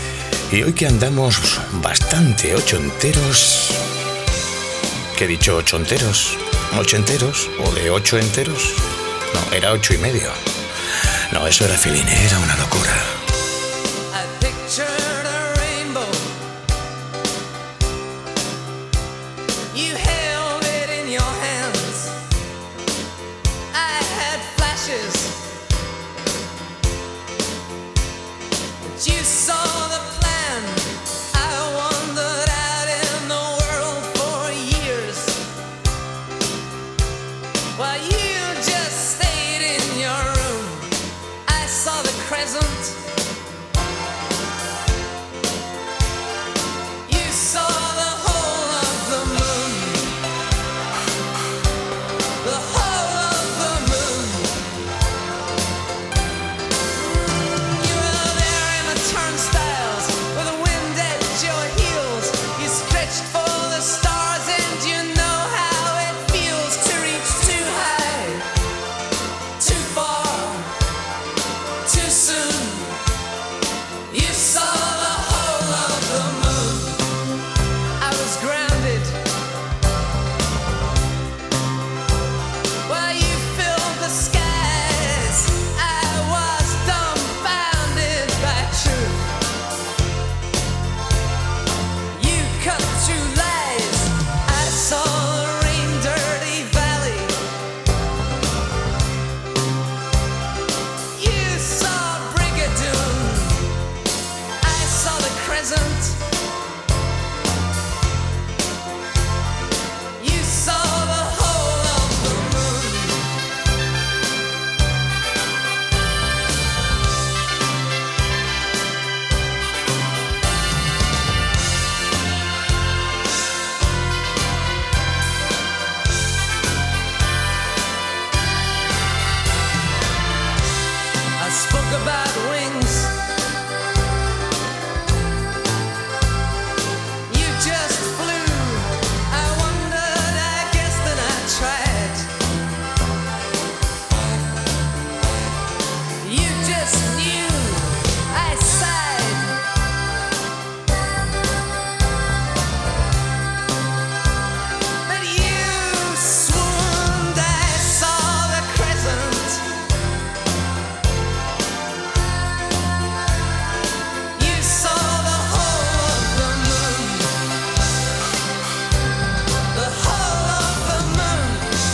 Y hoy que andamos bastante ochenteros, ¿qué he dicho? ¿Ochonteros? ¿Ochenteros? ¿O de ocho enteros? No, era ocho y medio. No, eso era Fellini, era una locura. I pictured a rainbow. You held it in your hands. I had flashes. But you saw the plan. I wandered out in the world for years. While you just stayed in your room. I saw the crescent. You saw the whole of the moon. The whole of the moon. You were there in the turnstiles with the wind at your heels. You stretched for the stars and you know how it feels to reach too high, too far, too soon. You saw the whole of the moon. I was grounded while you filled the skies. I was dumbfounded by truth. You cut through lies. I saw the rain-dirty valley. You saw Brigadoon. I saw the crescent. You saw the whole of the moon. I spoke about wings. You just flew. I wondered, I guessed, and I tried. You just knew. I sighed. But you swooned. I saw the crescent. You saw the whole of the moon. The whole of the moon.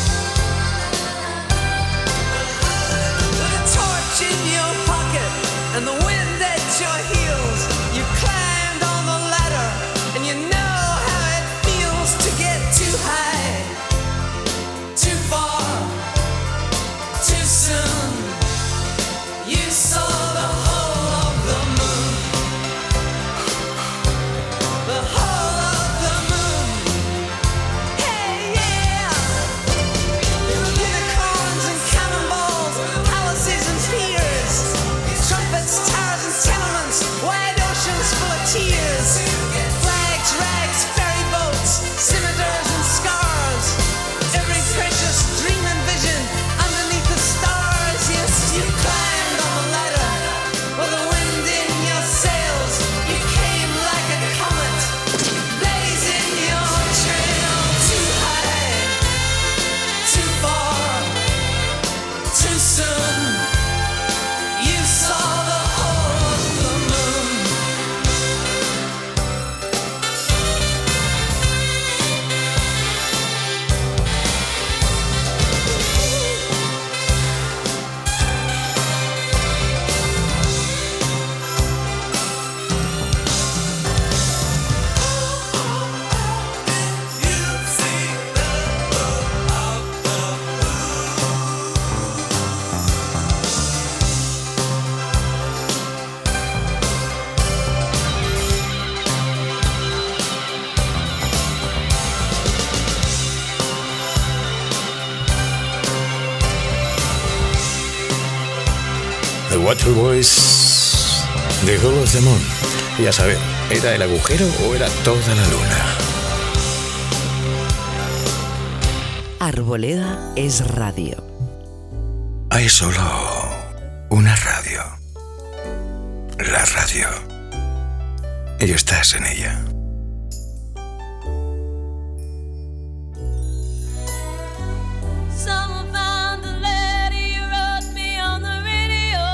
With a torch in your pocket and the wind at your heels, you climbed on the ladder and you know how it feels to get too high, too far, too soon. You saw the whole of the moon. The whole of the moon. Hey, yeah. Unicorns and cannonballs, palaces and piers, trumpets, towers and tenements, wide oceans full of tears, flags, rags, ferry boats, scimitars and scars, every precious dream and vision underneath the stars. Yes, you climbed on the ladder with the wind in your sails. You came like a comet, blazing your trail too high, too far, too soon. You saw the whole of the moon. The Waterboys, The Whole of the Moon. Y a saber, ¿era el agujero o era toda la luna? Arboleda es radio. Hay solo una radio. La radio. Y estás en ella. Someone found the letter you wrote me on the radio.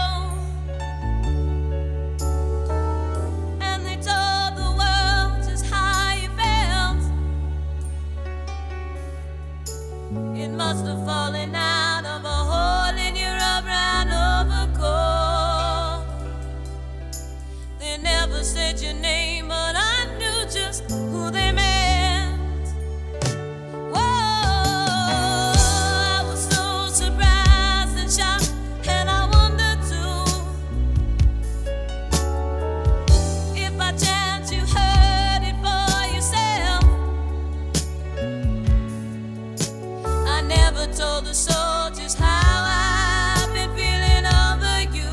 told the soldiers how I've been feeling over you.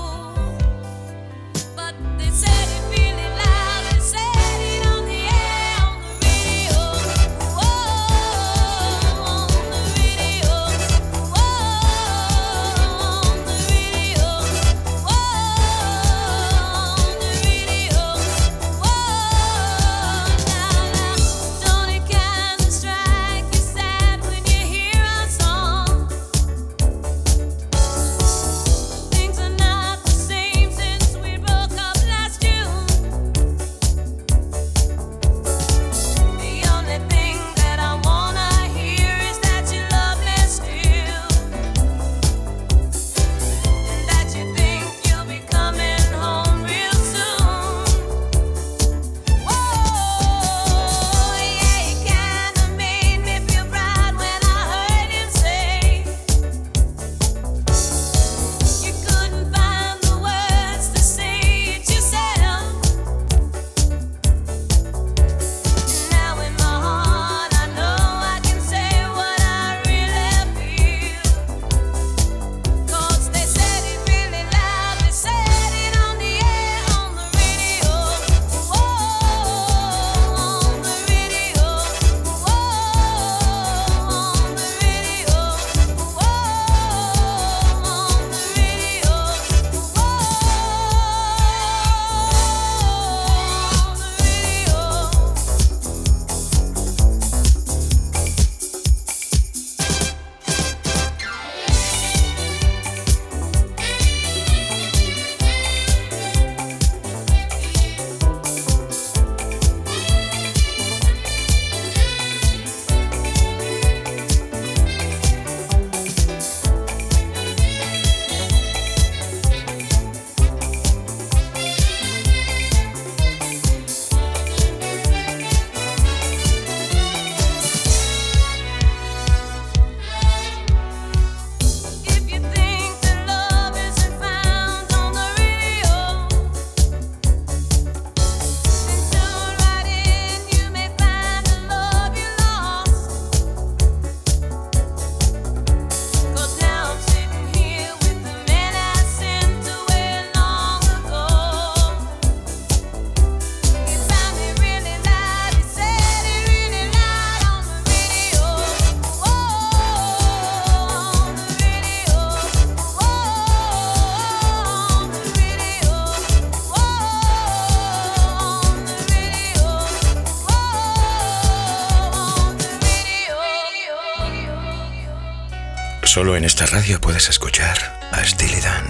But they said it really loud, they said it on the air, on the radio. Whoa, on the radio. Whoa, on the radio. Whoa, on the radio. Whoa, now, now, don't it kinda strike you sad when you hear our song? Things are not the same since we broke up last June. The only thing that I wanna hear is that you love me still, and that you think you'll be coming home real soon. Whoa, yeah, you kinda made me feel proud when I heard him say you couldn't find the words to say it yourself. Now in my heart I know I can say what I really feel. 'Cause they said it really loud, they said it on the air, on the radio. Whoa, on the radio. Whoa, on the radio. Whoa, on the radio. Whoa, on the radio. If you think that love isn't found on the radio, then tune right in, you may find the love you lost. 'Cause now I'm sitting here with the man I sent away long ago. He found it really loud, he said it really loud on the radio. Whoa, on the radio. Whoa, on the radio. Whoa, on the radio. Whoa, on the radio. Solo en esta radio puedes escuchar a Steely Dan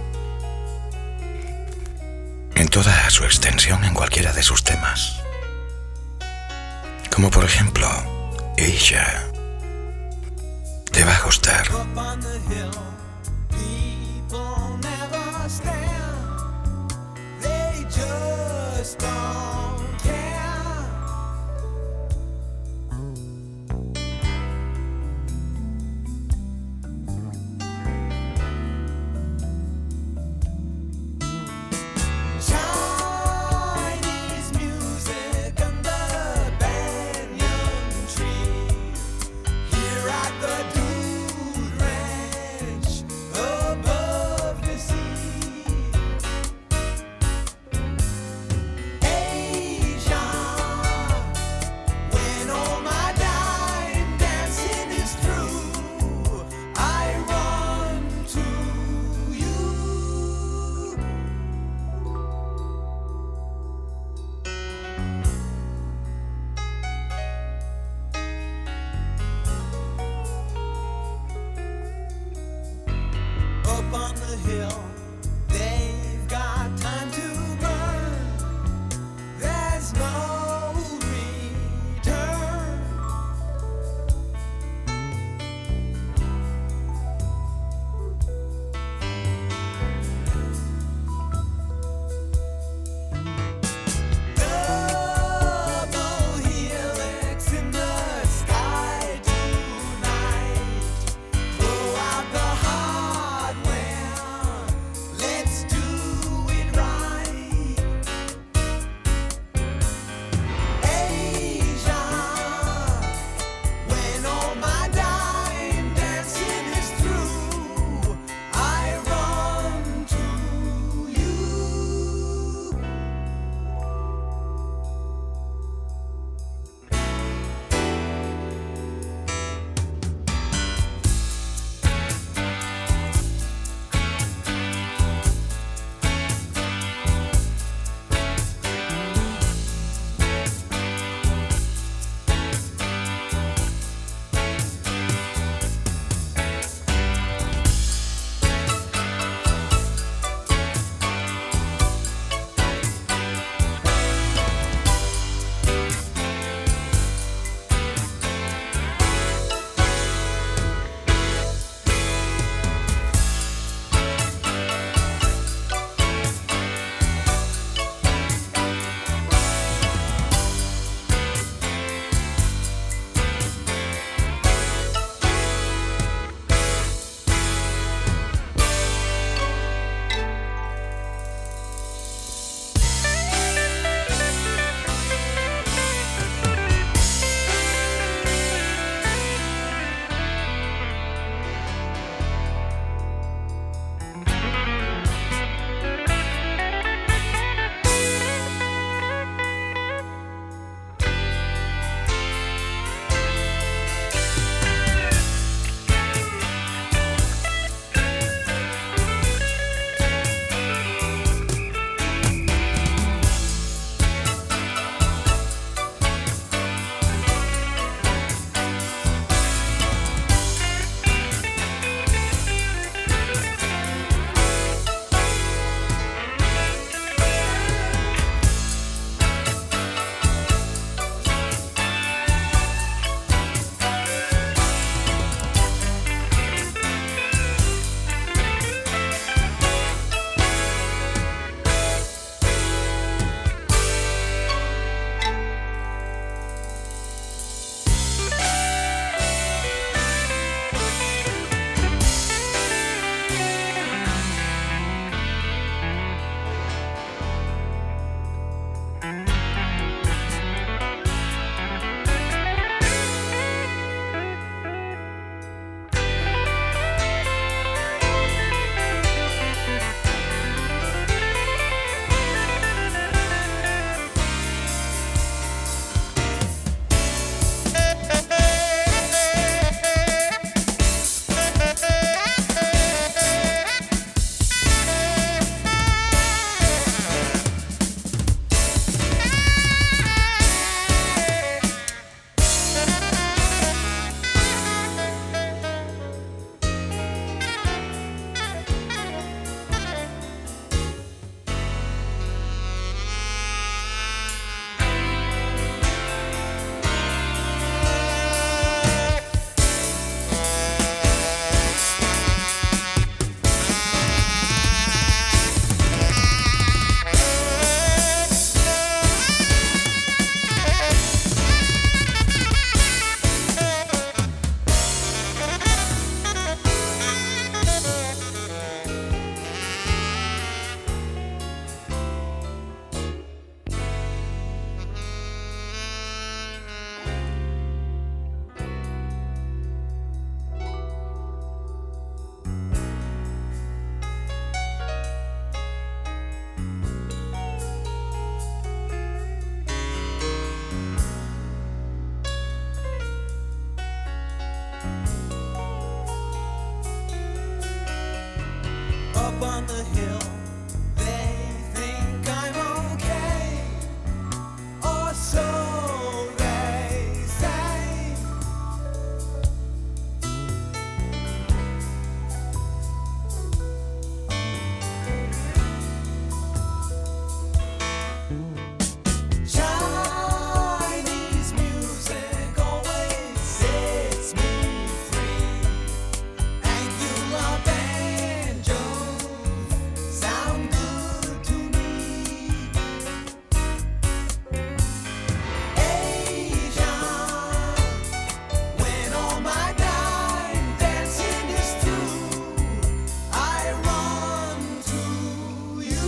en toda su extensión, en cualquiera de sus temas. Como por ejemplo, ella. Te va a gustar. Up on the hill, people never stand. They just don't care. Chinese music under banyan tree. Here at the Dude Ranch above the sea. up on the hill. They think I'm okay, or so they say. Chinese music always sets me free. Angular banjos sound good to me. Asia, when all my time dancing is through, I run to you.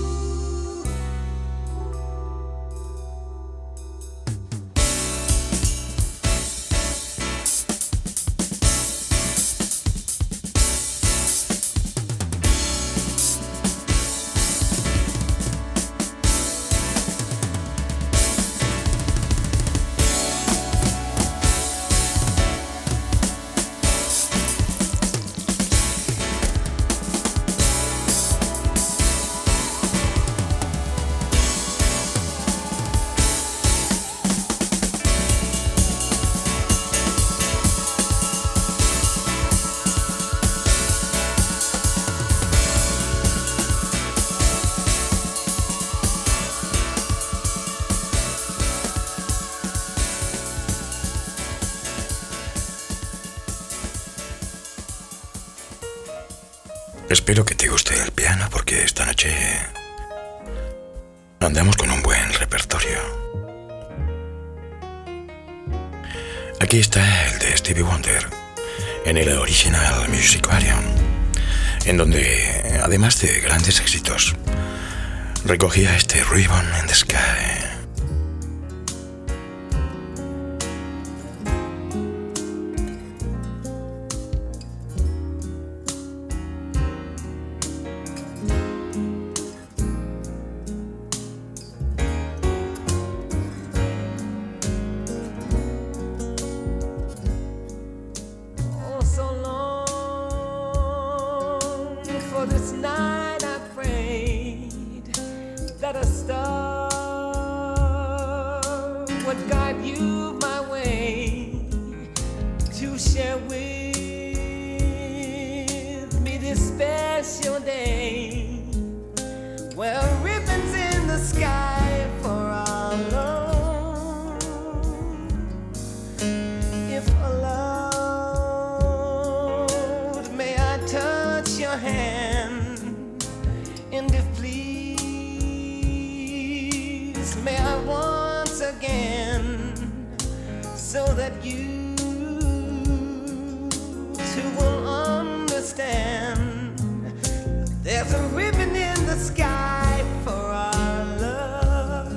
Espero que te guste el piano porque esta noche andamos con un buen repertorio. Aquí está el de Stevie Wonder en el Original Musicarium, en donde, además de grandes éxitos, recogía este Ribbon in the Sky. Oh, so long for this night I prayed that a star would guide you my way to share with me this special day. Well, ribbons in the sky for our love. If allowed, may I touch your hand? And if please, may I once again, so that you too will understand. There's a ribbon in the sky for our love.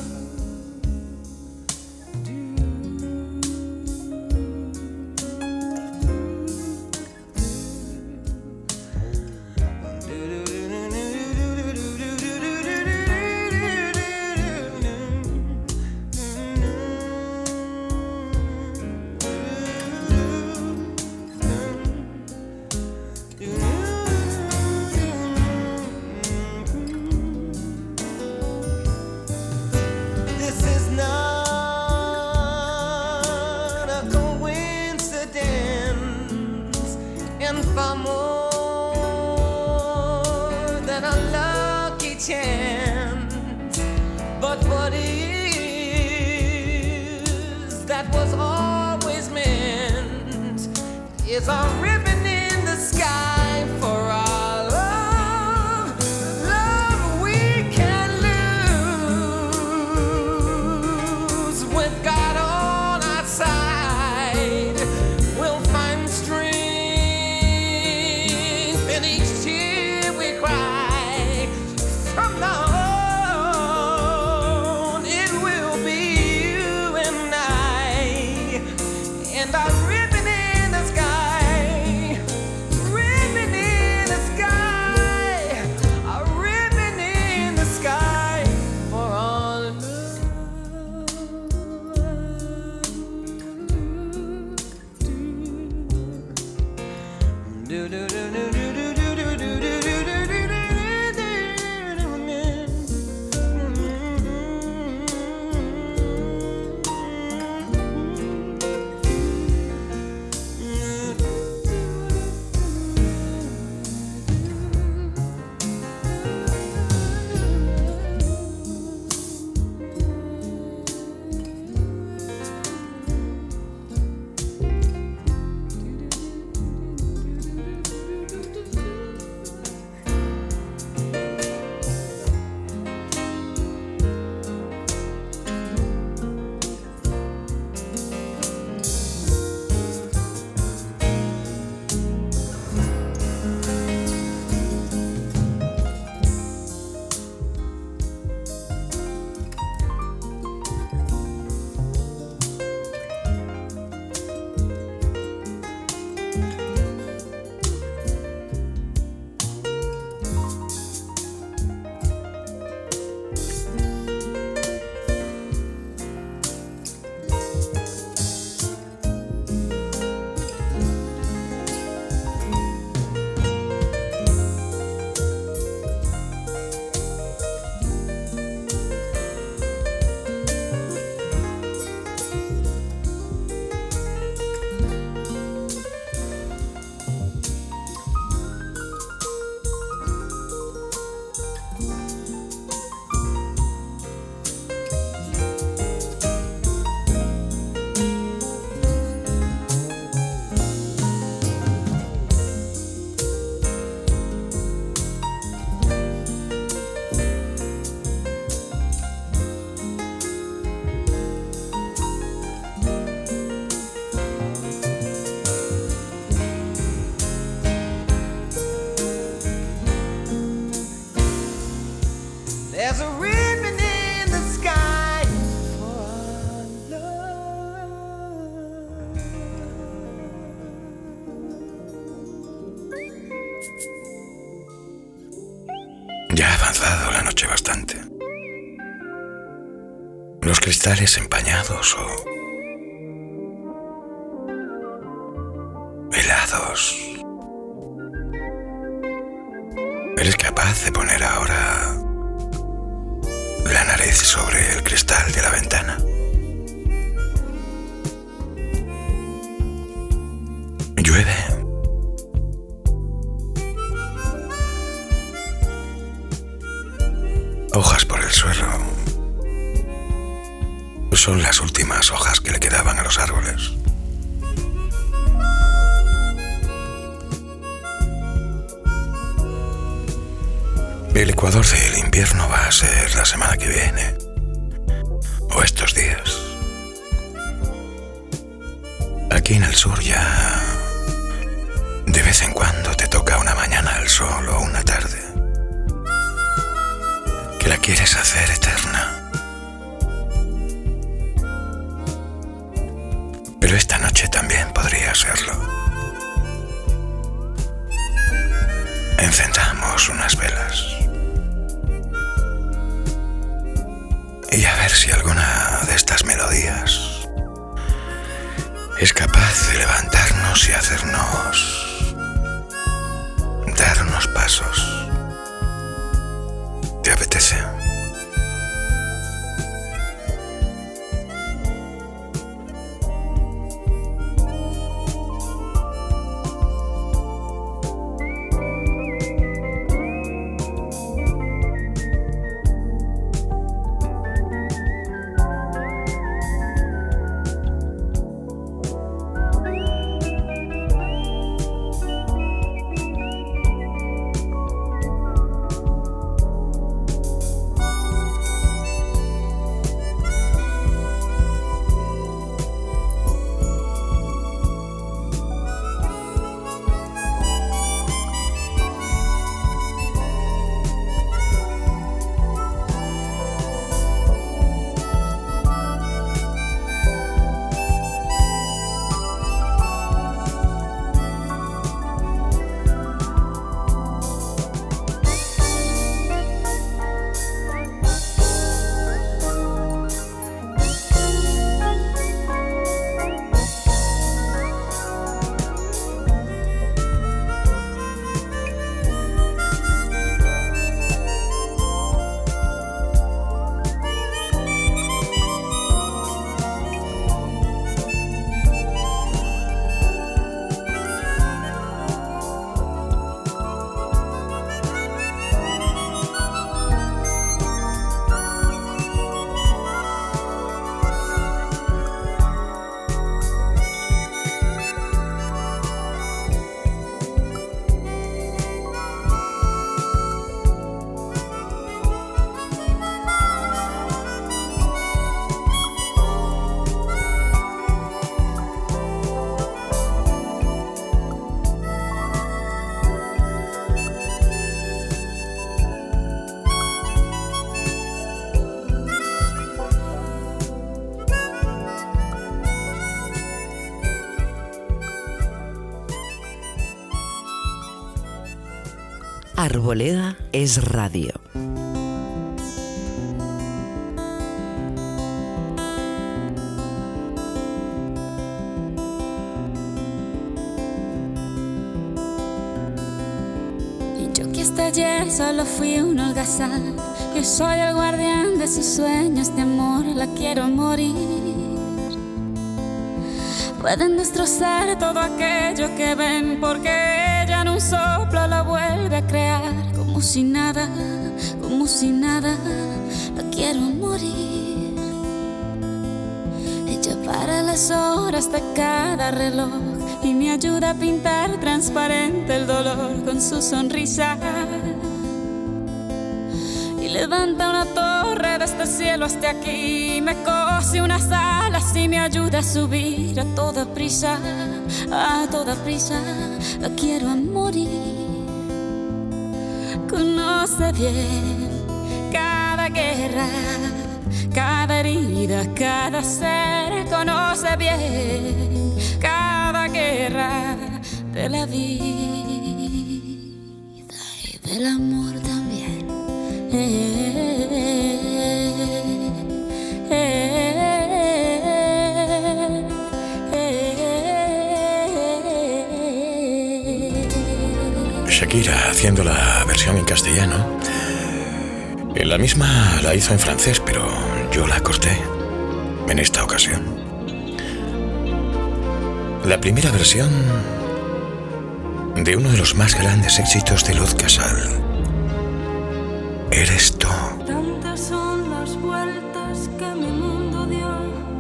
This is not a coincidence, and far more than a lucky chance. But what is that was always meant is a ribbon in the sky for our love. Love we can lose with God on our side. We'll find strength in each tear we cry. From now on, it will be you and I, and our ribbon in the sky, ribbon in the sky, a ribbon in the sky for all love. Do do do do do do do do do do do. Ya ha avanzado la noche bastante. Los cristales empañados o helados. ¿Eres capaz de poner ahora la nariz sobre el cristal de la ventana? Llueve. Hojas por el suelo. Son las últimas hojas que le quedaban a los árboles. El ecuador del invierno va a ser la semana que viene, o estos días. Aquí en el sur ya de vez en cuando te toca una mañana al sol o una tarde que la quieres hacer eterna. Pero esta noche también podría serlo. Encendamos unas velas y a ver si alguna de estas melodías es capaz de levantarnos y hacernos dar unos pasos. ¿Te apetece? Arboleda es radio. Y yo que hasta ayer solo fui un holgazán, yo soy el guardián de sus sueños de amor, la quiero morir. Pueden destrozar todo aquello que ven, porque ella en un soplo la vuelve a crear. Como si nada, como si nada, la quiero morir. Ella para las horas de cada reloj y me ayuda a pintar transparente el dolor con su sonrisa. Y levanta una torre desde el cielo hasta aquí, me cose unas alas y me ayuda a subir a toda prisa, a toda prisa, la quiero a morir. Conoce bien cada guerra, cada herida, cada ser. Conoce bien cada guerra de la vida. Shakira haciendo la versión en castellano. La misma la hizo en francés, pero yo la corté en esta ocasión. La primera versión de uno de los más grandes éxitos de Luz Casal. Eres tú. Tantas son las vueltas que mi mundo dio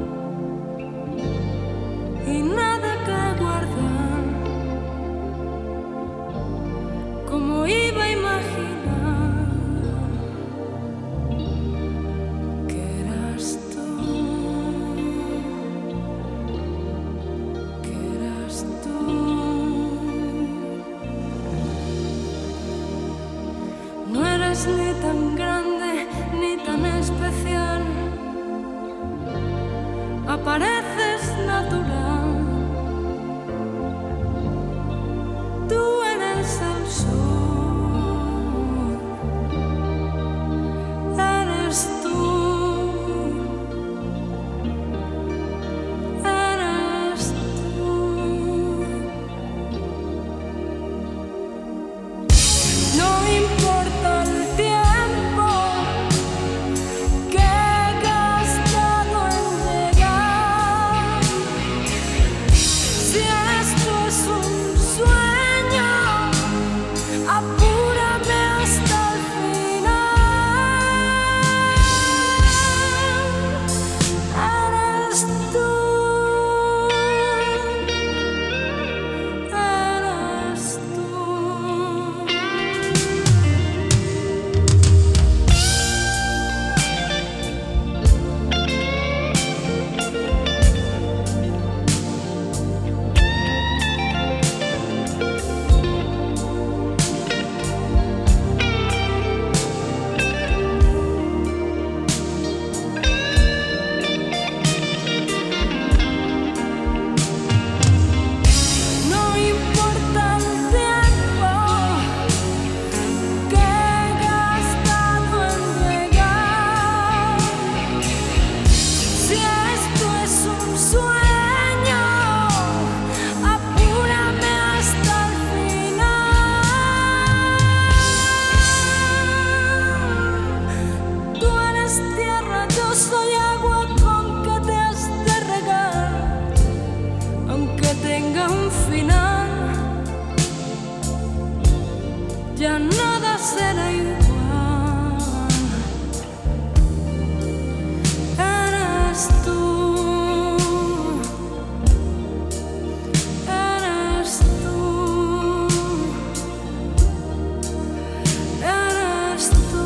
y nada que guardar. Como iba a imaginar que eras tú, que eras tú. No eres ni tan grande ni tan especial, apareces natural. Tú eres el sol, eres tú, eres tú. No importa el tiempo que he gastado en llegar, si esto es un sueño, apúrame hasta el final. Eres tú, eres tú. No importa el tiempo que he gastado en llegar, si esto es un sueño, apúrame hasta el final. Tú eres tierra, yo soy agua con que te has de regar, aunque tenga un final, ya nada será igual. Eres tú, eres tú, eres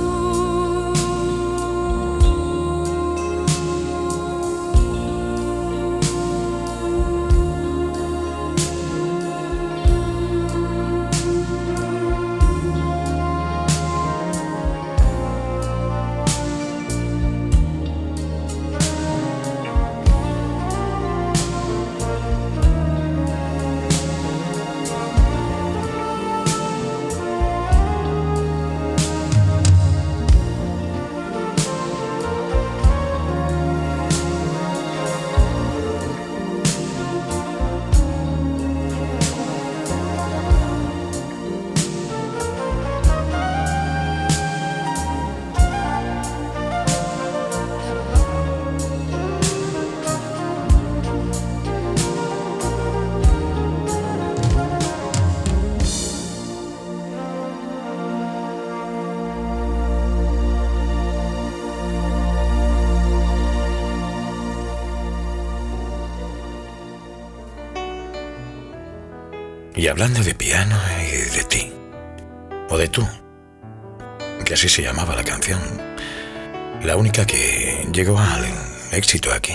Y hablando de piano y de ti, o de tú, que así se llamaba la canción, la única que llegó al éxito aquí,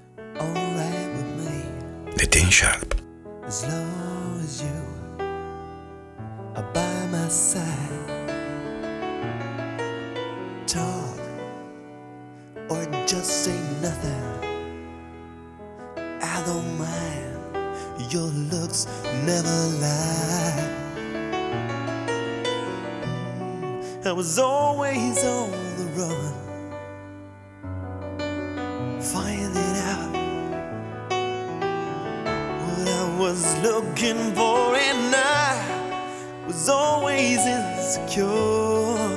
de Tin Sharp. As long as you are by my side, talk or just say nothing, I don't mind, your looks never lie. I was always on the run, finding out what I was looking for, and I was always insecure.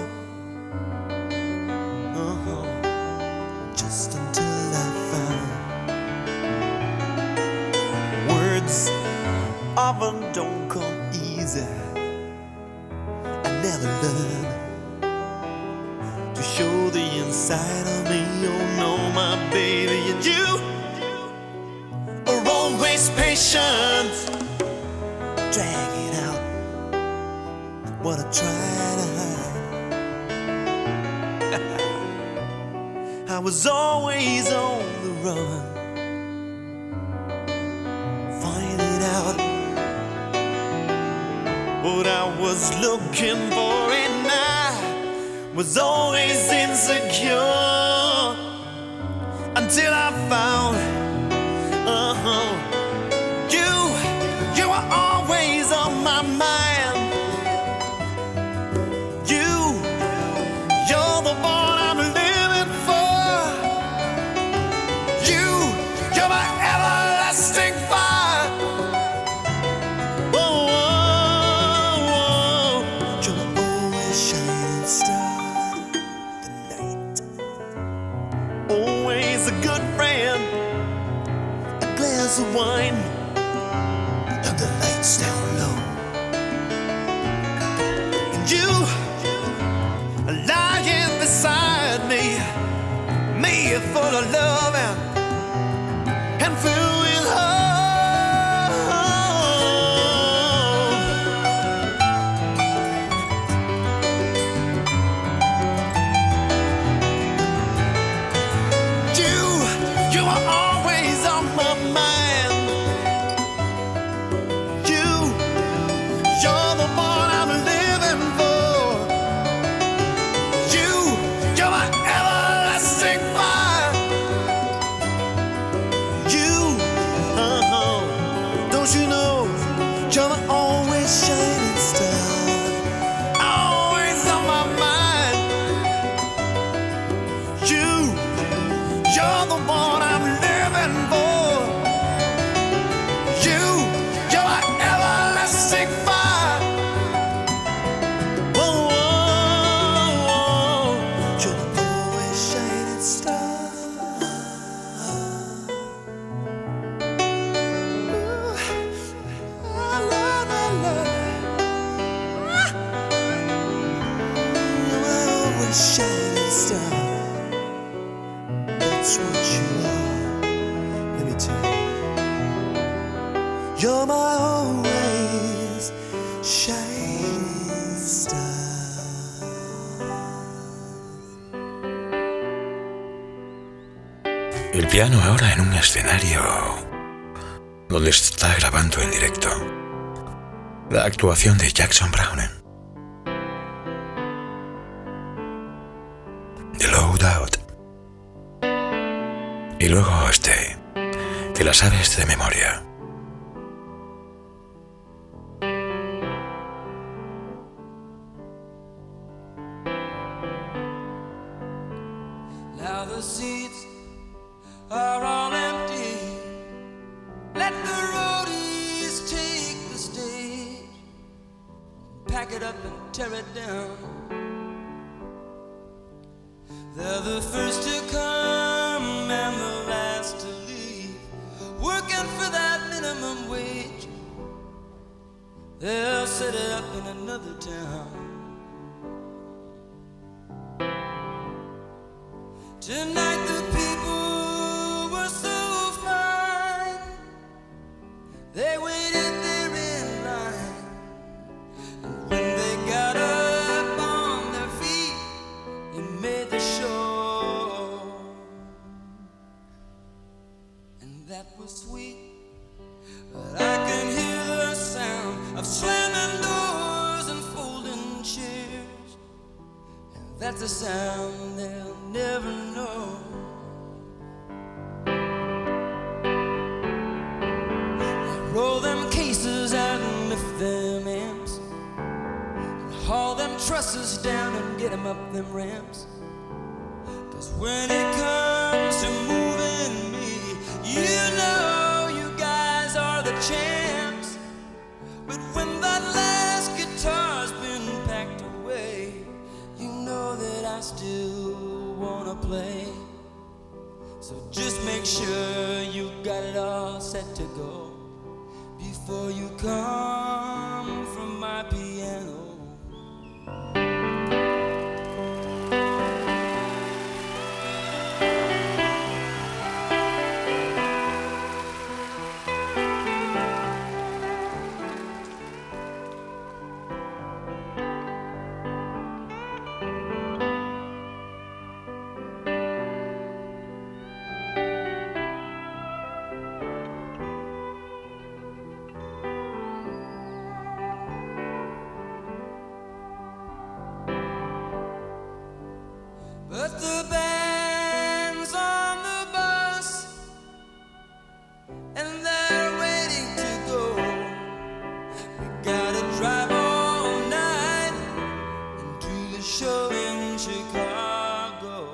Uh-huh. Just until I found words often don't come easy. I never learned to show the inside of me. Oh no, my baby, and you are always patient, dragging out what I try to hide. I was always on the run, finding out what I was looking for, and I was always insecure until I found uh-huh you. You were always on my mind. You, you're the one I'm living for. You, you're my everlasting fire. Whoa, whoa, whoa. You're my always shining star. Always a good friend, a glass of wine, and the lights down low. And you are lying beside me, me full of love and, and filled with hope. You, you are always on my mind. You, you're the one I'm living for. You, you're my everlasting fire. You, uh-huh, don't you know, you're my always shining star. Always on my mind. You, you're the one I'm living for. You, you're my everlasting fire. Whoa, whoa, whoa. You're the always shining star. Ooh, I love, I love. You're my always shining star. That's what you are. Let me tell you. You're my always shining star. El piano ahora en un escenario donde está grabando en directo la actuación de Jackson Browne, The Low Doubt. Y luego este, te la sabes de memoria. Now the seats are all empty. Let the roadies take the stage, pack it up and tear it down. They're the first to come and the last to leave, working for that minimum wage. They'll set it up in another town. Tonight the people were so fine. They waited there in line, and when they got up on their feet, they made the show. And that was sweet, but I can hear the sound of slamming doors and folding chairs, and that's a sound they'll never know. Roll them cases out and lift them amps, and haul them trusses down and get him up them ramps. Cause when it comes to moving me, you know you guys are the champs. But when that last guitar's been packed away, you know that I still wanna play. So just make sure you got it all set to go before you come from my piano. But the band's on the bus and they're waiting to go. We gotta drive all night and do the show in Chicago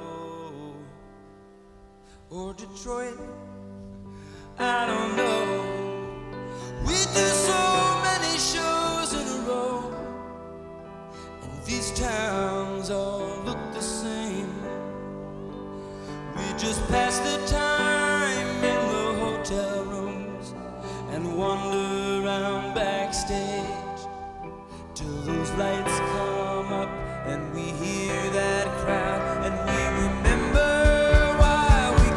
or Detroit, I don't know. We do so many shows in a row, and these towns all look the same. We just pass the time in the hotel rooms and wander around backstage till those lights come up and we hear that crowd and we remember why we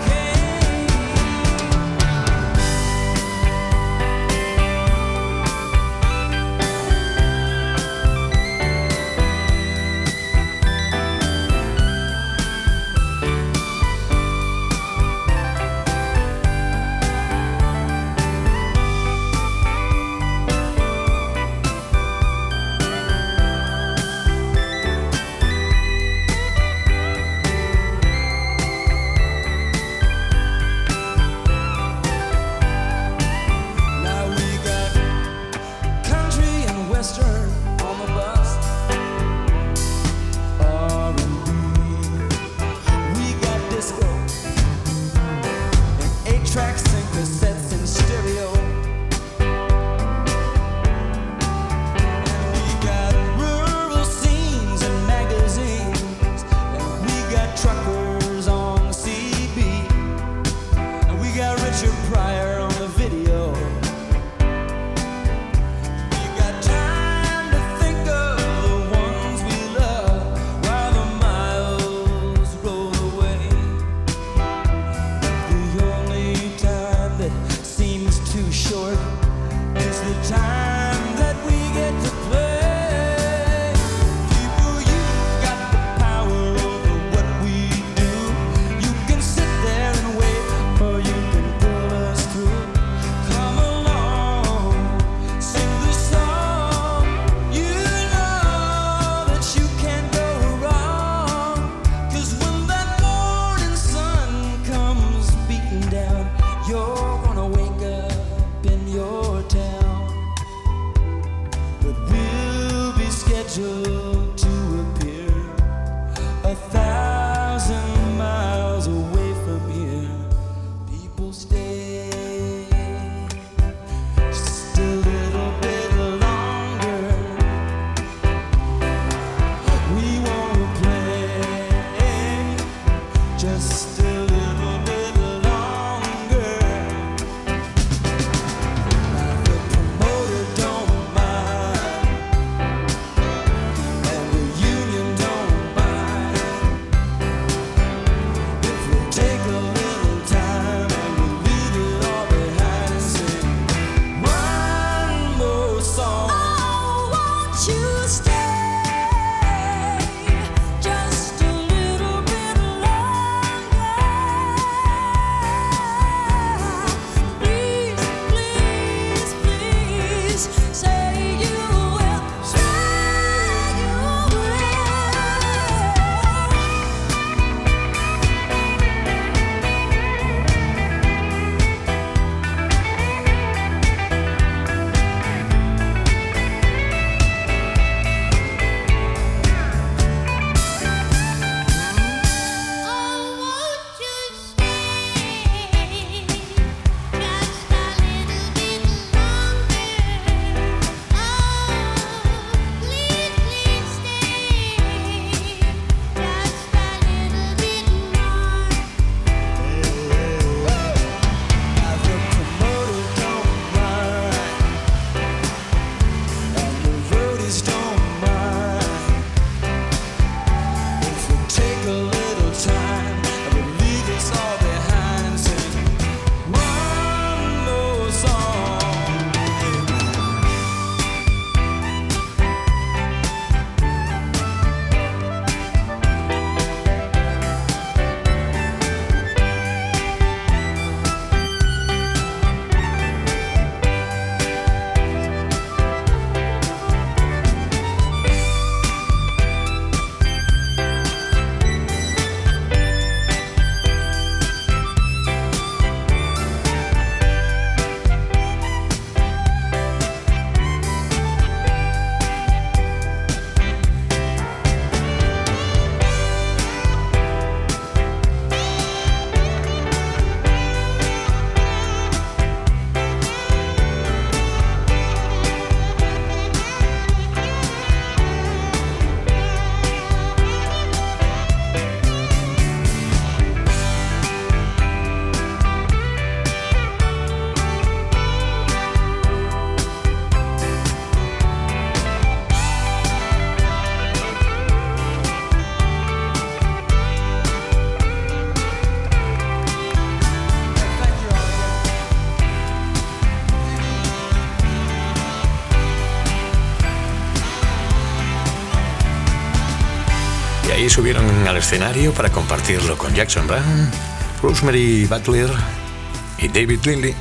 Ahí subieron al escenario para compartirlo con Jackson Browne, Rosemary Butler y David Lindley.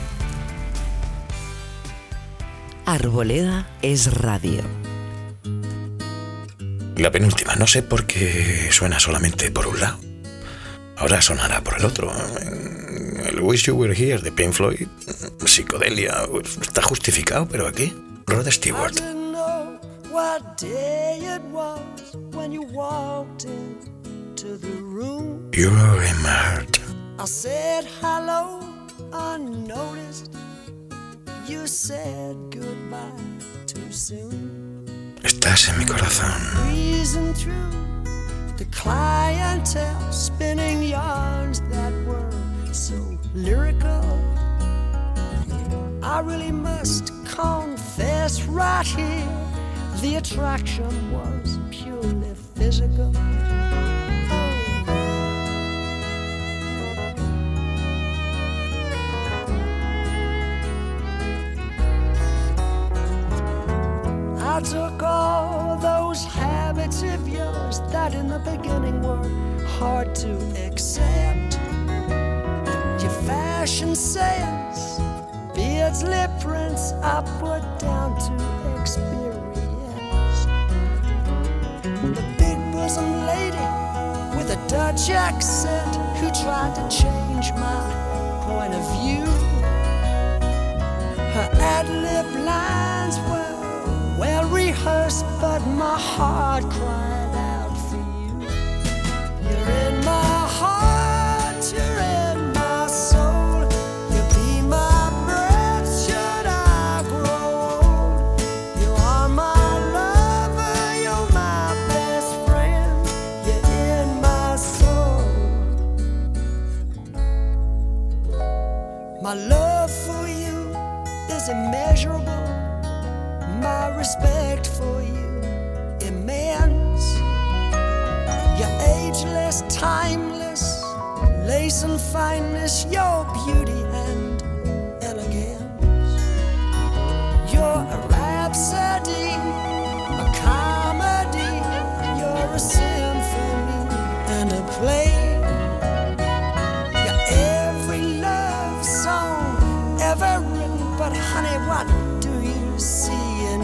Arboleda es radio. La penúltima, no sé por qué suena solamente por un lado. Ahora sonará por el otro. El Wish You Were Here de Pink Floyd, psicodelia, está justificado, pero aquí, Rod Stewart. What day it was when you walked into the room. You're in my heart. I said hello unnoticed. You said goodbye too soon. Estás en mi corazón. Breezing through the clientele, spinning yarns that were so lyrical. I really must confess right here, the attraction was purely physical. I took all those habits of yours that in the beginning were hard to accept. Your fashion sense, beards, lip prints, I put down to experience. The big bosom lady with a Dutch accent who tried to change my point of view. Her ad-lib lines were well rehearsed, but my heart cried out for you. You're in my heart, you're in my soul. You'll be my breath should I grow old. You are my lover, you're my best friend. You're in my soul. My love for you is immeasurable. My respect for you immense. You're ageless, timeless, lace and fineness, your beauty and elegance. You're a rhapsody, a comedy, you're a symphony and a play. You're every love song ever written, but honey, what do you see?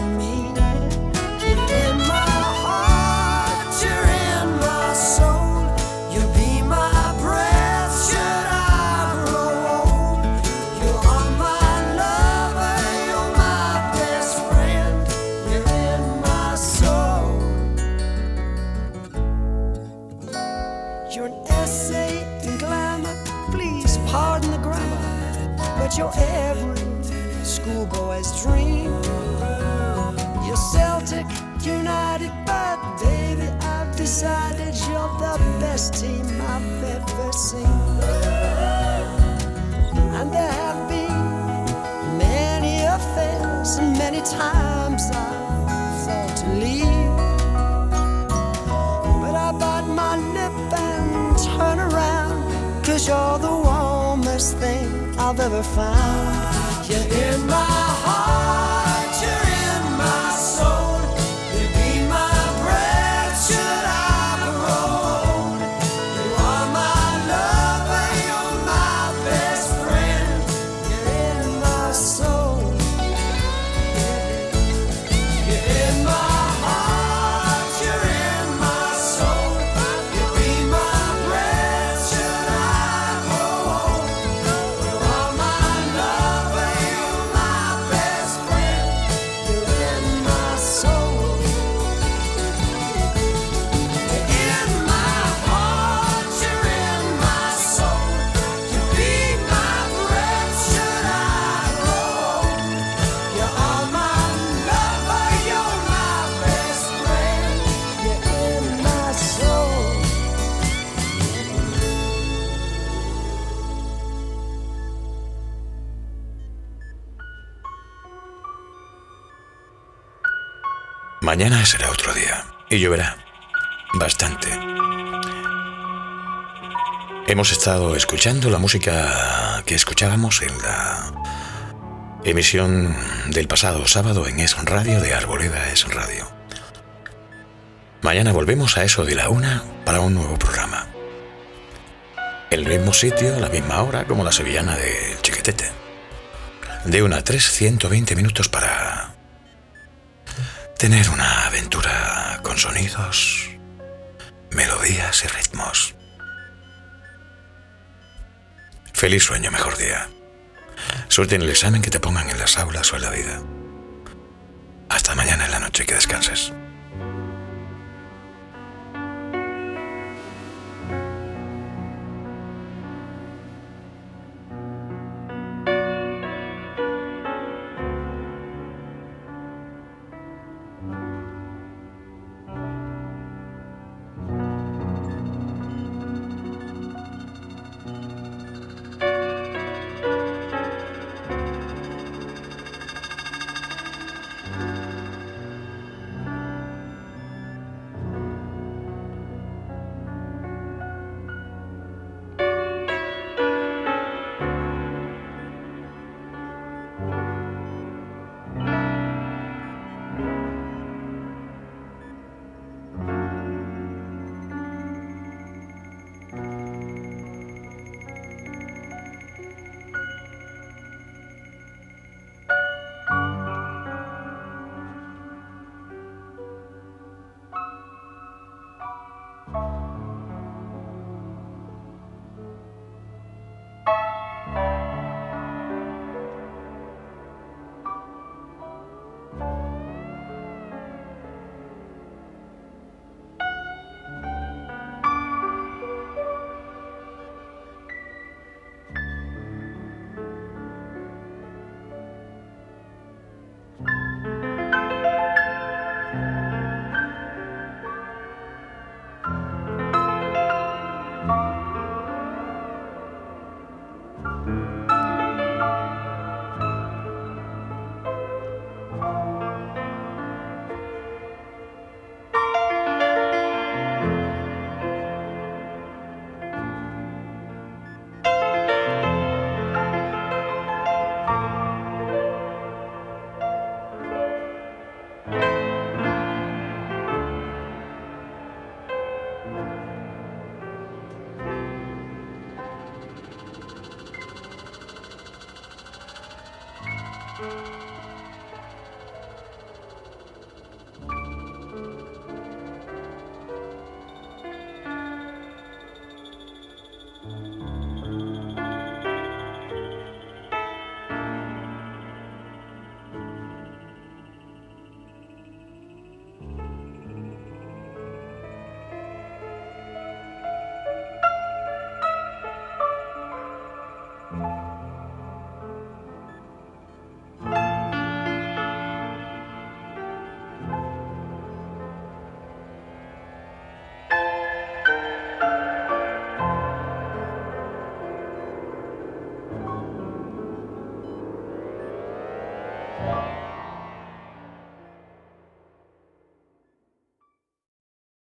You're every schoolboy's dream. You're Celtic, United, but baby, I've decided you're the best team I've ever seen. And there have been many affairs, and many times I've thought to leave, but I bite my lip and turn around, 'cause you're the warmest thing I've ever found. You're in my heart, you're in my soul. You'll be my breath should I grow old. You are my lover, you're my best friend. You're in my soul. You're in my heart, you're in my soul. You'll be my breath should I grow old. Mañana será otro día y lloverá bastante. Hemos estado escuchando la música que escuchábamos en la emisión del pasado sábado en Es Radio de Arboleda Es Radio. Mañana volvemos a eso de la una para un nuevo programa. El mismo sitio, a la misma hora, como la sevillana de Chiquetete. De una a tres, ciento veinte minutos para tener una aventura con sonidos, melodías y ritmos. Feliz sueño, mejor día. Suerte en el examen que te pongan en las aulas o en la vida. Hasta mañana en la noche, que descanses.